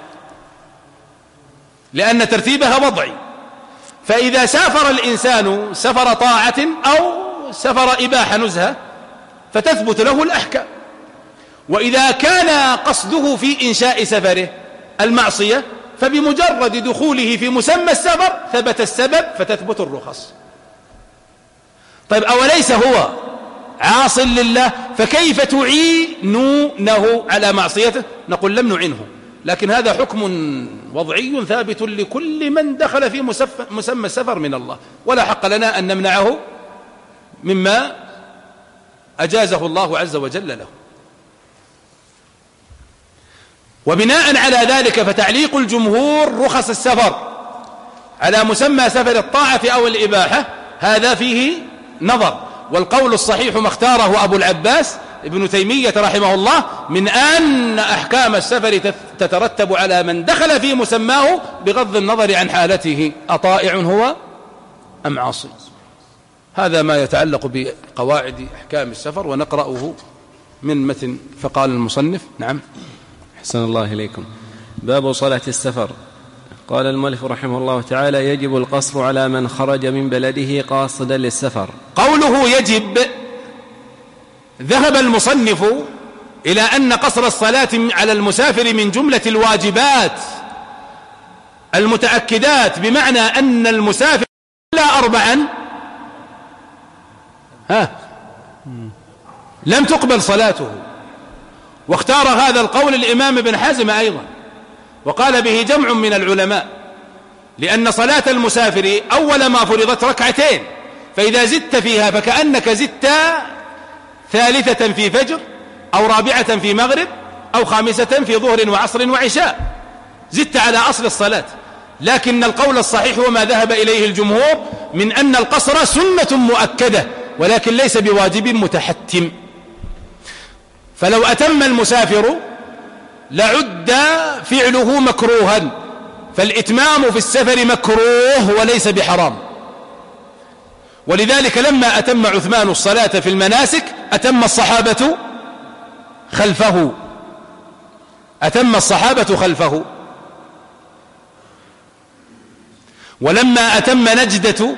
لأن ترتيبها وضعي. فإذا سافر الإنسان سفر طاعة أو سفر إباحة نزهة فتثبت له الأحكام، وإذا كان قصده في إنشاء سفره المعصية فبمجرد دخوله في مسمى السفر ثبت السبب فتثبت الرخص. طيب أوليس هو عاص لله؟ فكيف تعينونه على معصيته؟ نقول لم نعنه، لكن هذا حكم وضعي ثابت لكل من دخل في مسمى السفر من الله، ولا حق لنا أن نمنعه مما أجازه الله عز وجل له. وبناء على ذلك فتعليق الجمهور رخص السفر على مسمى سفر الطاعة أو الإباحة هذا فيه نظر، والقول الصحيح ما اختاره أبو العباس ابن تيمية رحمه الله من أن أحكام السفر تترتب على من دخل في مسماه بغض النظر عن حالته أطائع هو أم عاصي. هذا ما يتعلق بقواعد أحكام السفر، ونقرأه من متن. فقال المصنف: نعم. أحسن الله إليكم. باب صلاة السفر. قال المؤلف رحمه الله تعالى: يجب القصر على من خرج من بلده قاصدا للسفر. قوله يجب، ذهب المصنف إلى أن قصر الصلاة على المسافر من جملة الواجبات المتأكدات، بمعنى أن المسافر لا أربعا لم تقبل صلاته. واختار هذا القول الإمام ابن حزم أيضا، وقال به جمع من العلماء، لأن صلاة المسافر أول ما فرضت ركعتين، فإذا زدت فيها فكأنك زدت ثالثة في فجر أو رابعة في مغرب أو خامسة في ظهر وعصر وعشاء، زدت على أصل الصلاة. لكن القول الصحيح وما ذهب إليه الجمهور من أن القصر سنة مؤكدة، ولكن ليس بواجب متحتم. فلو أتم المسافر لعد فعله مكروها، فالإتمام في السفر مكروه وليس بحرام. ولذلك لما أتم عثمان الصلاة في المناسك أتم الصحابة خلفه، ولما أتم نجدة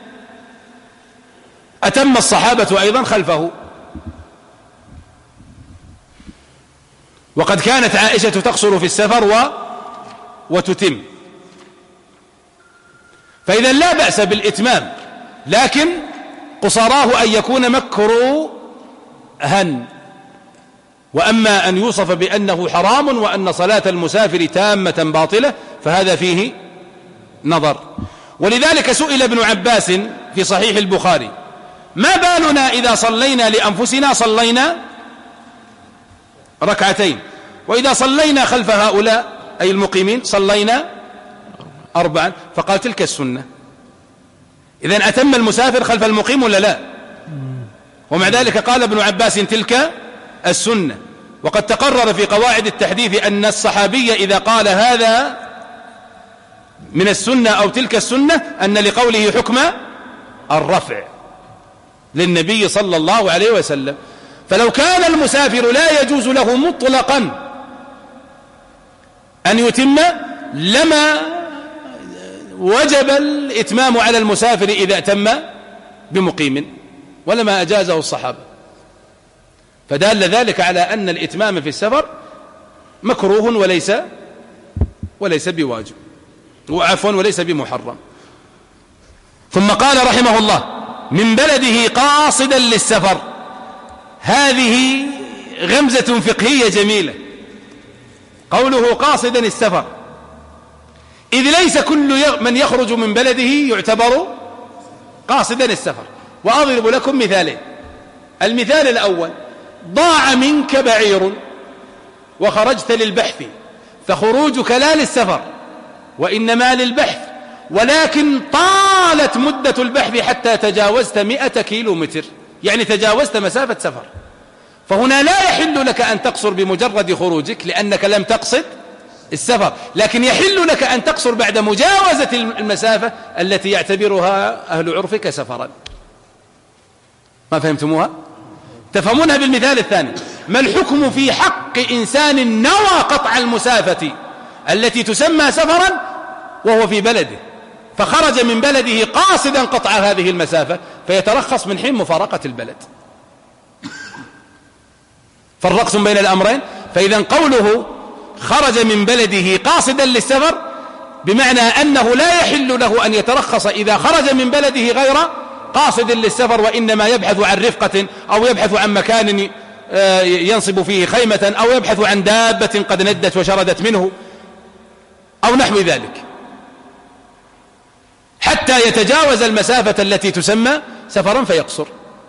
أتم الصحابة أيضا خلفه. وقد كانت عائشة تقصر في السفر وتتم، فإذا لا بأس بالإتمام، لكن قصراه أن يكون مكروها. وأما أن يوصف بأنه حرام وأن صلاة المسافر تامة باطلة فهذا فيه نظر. ولذلك سئل ابن عباس في صحيح البخاري: ما بالنا إذا صلينا لأنفسنا صلينا ركعتين، وإذا صلينا خلف هؤلاء أي المقيمين صلينا 4؟ فقال: تلك السنة. إذن أتم المسافر خلف المقيم ولا لا؟ ومع ذلك قال ابن عباس: تلك السنة. وقد تقرر في قواعد التحديث أن الصحابي إذا قال هذا من السنة أو تلك السنة أن لقوله حكم الرفع للنبي صلى الله عليه وسلم. فلو كان المسافر لا يجوز له مطلقا أن يتم لما وجب الإتمام على المسافر إذا أتم بمقيم، ولما أجازه الصحابة. فدل ذلك على أن الإتمام في السفر مكروه وليس بواجب، وعفوا وليس بمحرم. ثم قال رحمه الله: من بلده قاصدا للسفر. هذه غمزة فقهية جميلة، قوله قاصدا السفر، إذ ليس كل من يخرج من بلده يعتبر قاصدا السفر. وأضرب لكم مثالين. المثال الأول: ضاع منك بعير وخرجت للبحث، فخروجك لا للسفر وإنما للبحث، ولكن طالت مدة البحث حتى تجاوزت 100 كيلومتر، يعني تجاوزت مسافة سفر. فهنا لا يحل لك أن تقصر بمجرد خروجك لأنك لم تقصد السفر، لكن يحل لك أن تقصر بعد مجاوزة المسافة التي يعتبرها أهل عرفك سفرا. ما فهمتموها؟ تفهمونها بالمثال الثاني. ما الحكم في حق إنسان نوى قطع المسافة التي تسمى سفرا وهو في بلده، فخرج من بلده قاصدا قطع هذه المسافة، فيترخص من حين مفارقة البلد؟ فرقتم بين الأمرين. فإذا قوله خرج من بلده قاصدا للسفر بمعنى أنه لا يحل له أن يترخص إذا خرج من بلده غير قاصد للسفر، وإنما يبحث عن رفقة أو يبحث عن مكان ينصب فيه خيمة أو يبحث عن دابة قد ندت وشردت منه أو نحو ذلك، حتى يتجاوز المسافة التي تسمى سفرا فيقصر.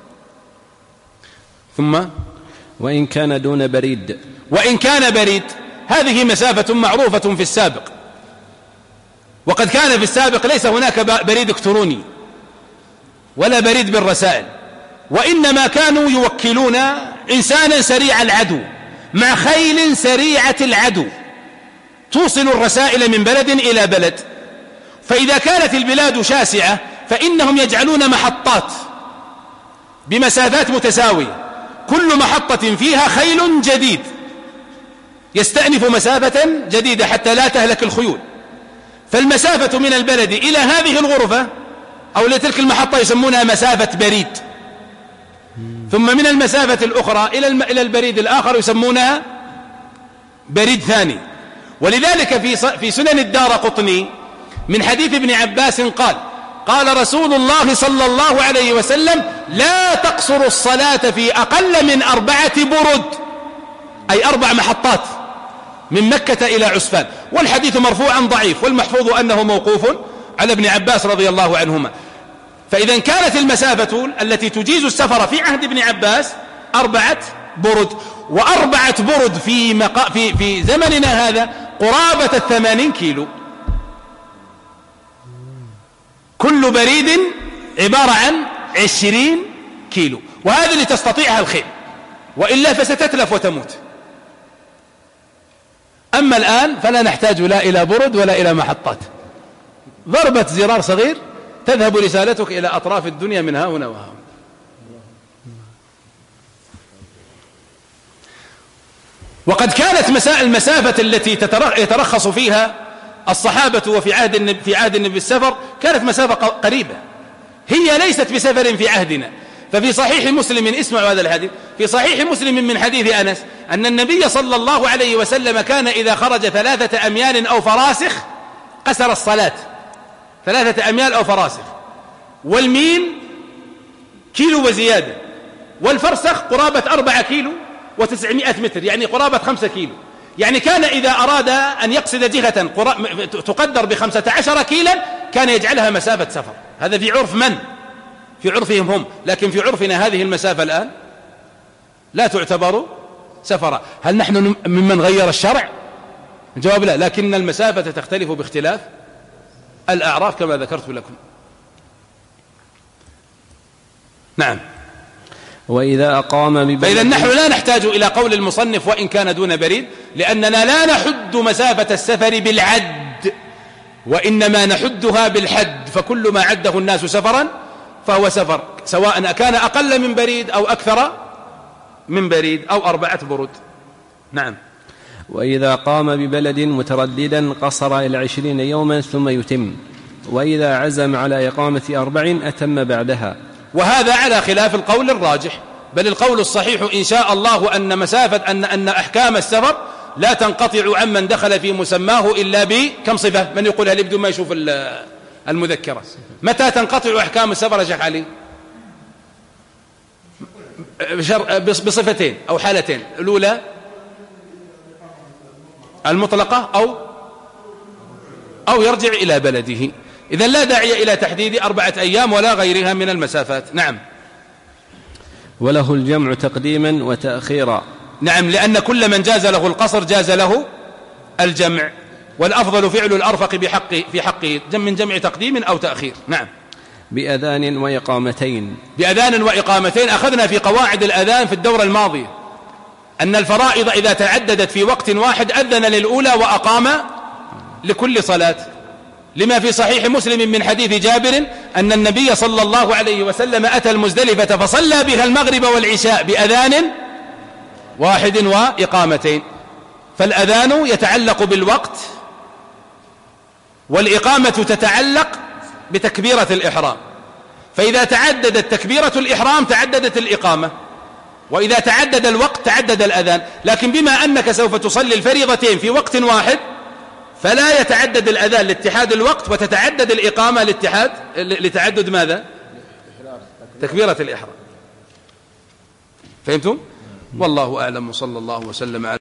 ثم وإن كان دون بريد. وإن كان بريد، هذه مسافة معروفة في السابق، وقد كان في السابق ليس هناك بريد إلكتروني ولا بريد بالرسائل، وإنما كانوا يوكلون إنسانا سريع العدو مع خيل سريعة العدو توصل الرسائل من بلد إلى بلد. فإذا كانت البلاد شاسعة فإنهم يجعلون محطات بمسافات متساوية، كل محطة فيها خيل جديد يستأنف مسافة جديدة حتى لا تهلك الخيول. فالمسافة من البلد إلى هذه الغرفة أو لتلك المحطة يسمونها مسافة بريد، ثم من المسافة الأخرى إلى البريد الآخر يسمونها بريد ثاني. ولذلك في سنن الدارقطني من حديث ابن عباس قال رسول الله صلى الله عليه وسلم: لا تقصر الصلاة في أقل من 4 برد، أي 4 محطات من مكة إلى عسفان. والحديث مرفوعا ضعيف، والمحفوظ أنه موقوف على ابن عباس رضي الله عنهما. فإذا كانت المسافة التي تجيز السفر في عهد ابن عباس 4 برد، و4 برد في زمننا هذا قرابة 80 كيلو. كل بريد عبارة عن 20 كيلو، وهذه اللي تستطيعها الخيل، وإلا فستتلف وتموت. أما الآن فلا نحتاج لا إلى برد ولا إلى محطات، ضربة زرار صغير تذهب رسالتك إلى أطراف الدنيا من ها هنا وها هنا. وقد كانت المسافة التي يترخص فيها الصحابة وفي عهد النبي السفر كانت مسافة قريبة، هي ليست بسفر في عهدنا. ففي صحيح مسلم، اسمعوا هذا الحديث، في صحيح مسلم من حديث أنس أن النبي صلى الله عليه وسلم كان إذا خرج 3 أميال أو فراسخ قصر الصلاة. 3 أميال أو فراسخ، والميل كيلو وزيادة، والفرسخ قرابة 4 كيلو و900 متر، يعني قرابة 5 كيلو. يعني كان إذا أراد أن يقصد جهة تقدر ب15 كيلا كان يجعلها مسافة سفر. هذا في عرف من؟ في عرفهم هم، لكن في عرفنا هذه المسافة الآن لا تعتبر سفرا. هل نحن ممن غير الشرع؟ الجواب لا، لكن المسافة تختلف باختلاف الأعراف كما ذكرت لكم. نعم. وإذا أقام ببلد، فإذا نحن لا نحتاج إلى قول المصنف وإن كان دون بريد، لأننا لا نحد مسافة السفر بالعد، وإنما نحدها بالحد، فكل ما عده الناس سفرا فهو سفر، سواء كان أقل من بريد أو أكثر من بريد أو 4 برود. نعم. وإذا قام ببلد مترددا قصر إلى 20 يوما ثم يتم، وإذا عزم على إقامة 4 أتم بعدها. وهذا على خلاف القول الراجح، بل القول الصحيح إن شاء الله أن مسافة أن أحكام السفر لا تنقطع عمن دخل في مسماه إلا بكم صفة. من يقولها لي بدون ما يشوف المذكرة؟ متى تنقطع أحكام السفر يا شيخ علي؟ بصفتين أو حالتين: الأولى المطلقة أو يرجع إلى بلده. إذن لا داعي إلى تحديد 4 أيام ولا غيرها من المسافات. نعم. وله الجمع تقديما وتأخيرا. نعم، لأن كل من جاز له القصر جاز له الجمع، والأفضل فعل الأرفق في حقه من جمع تقديم أو تأخير. نعم. بأذان وإقامتين. بأذان وإقامتين. أخذنا في قواعد الأذان في الدورة الماضية أن الفرائض إذا تعددت في وقت واحد أذن للأولى وأقام لكل صلاة، لما في صحيح مسلم من حديث جابر أن النبي صلى الله عليه وسلم أتى المزدلفة فصلى بها المغرب والعشاء بأذان واحد وإقامتين. فالأذان يتعلق بالوقت، والإقامة تتعلق بتكبيرة الإحرام، فإذا تعددت تكبيرة الإحرام تعددت الإقامة، وإذا تعدد الوقت تعدد الأذان. لكن بما أنك سوف تصلي الفريضتين في وقت واحد فلا يتعدد الأذان لاتحاد الوقت، وتتعدد الإقامة لتعدد ماذا؟ تكبيرة الإحرام. فهمتم؟ والله أعلم، وصلى الله وسلم على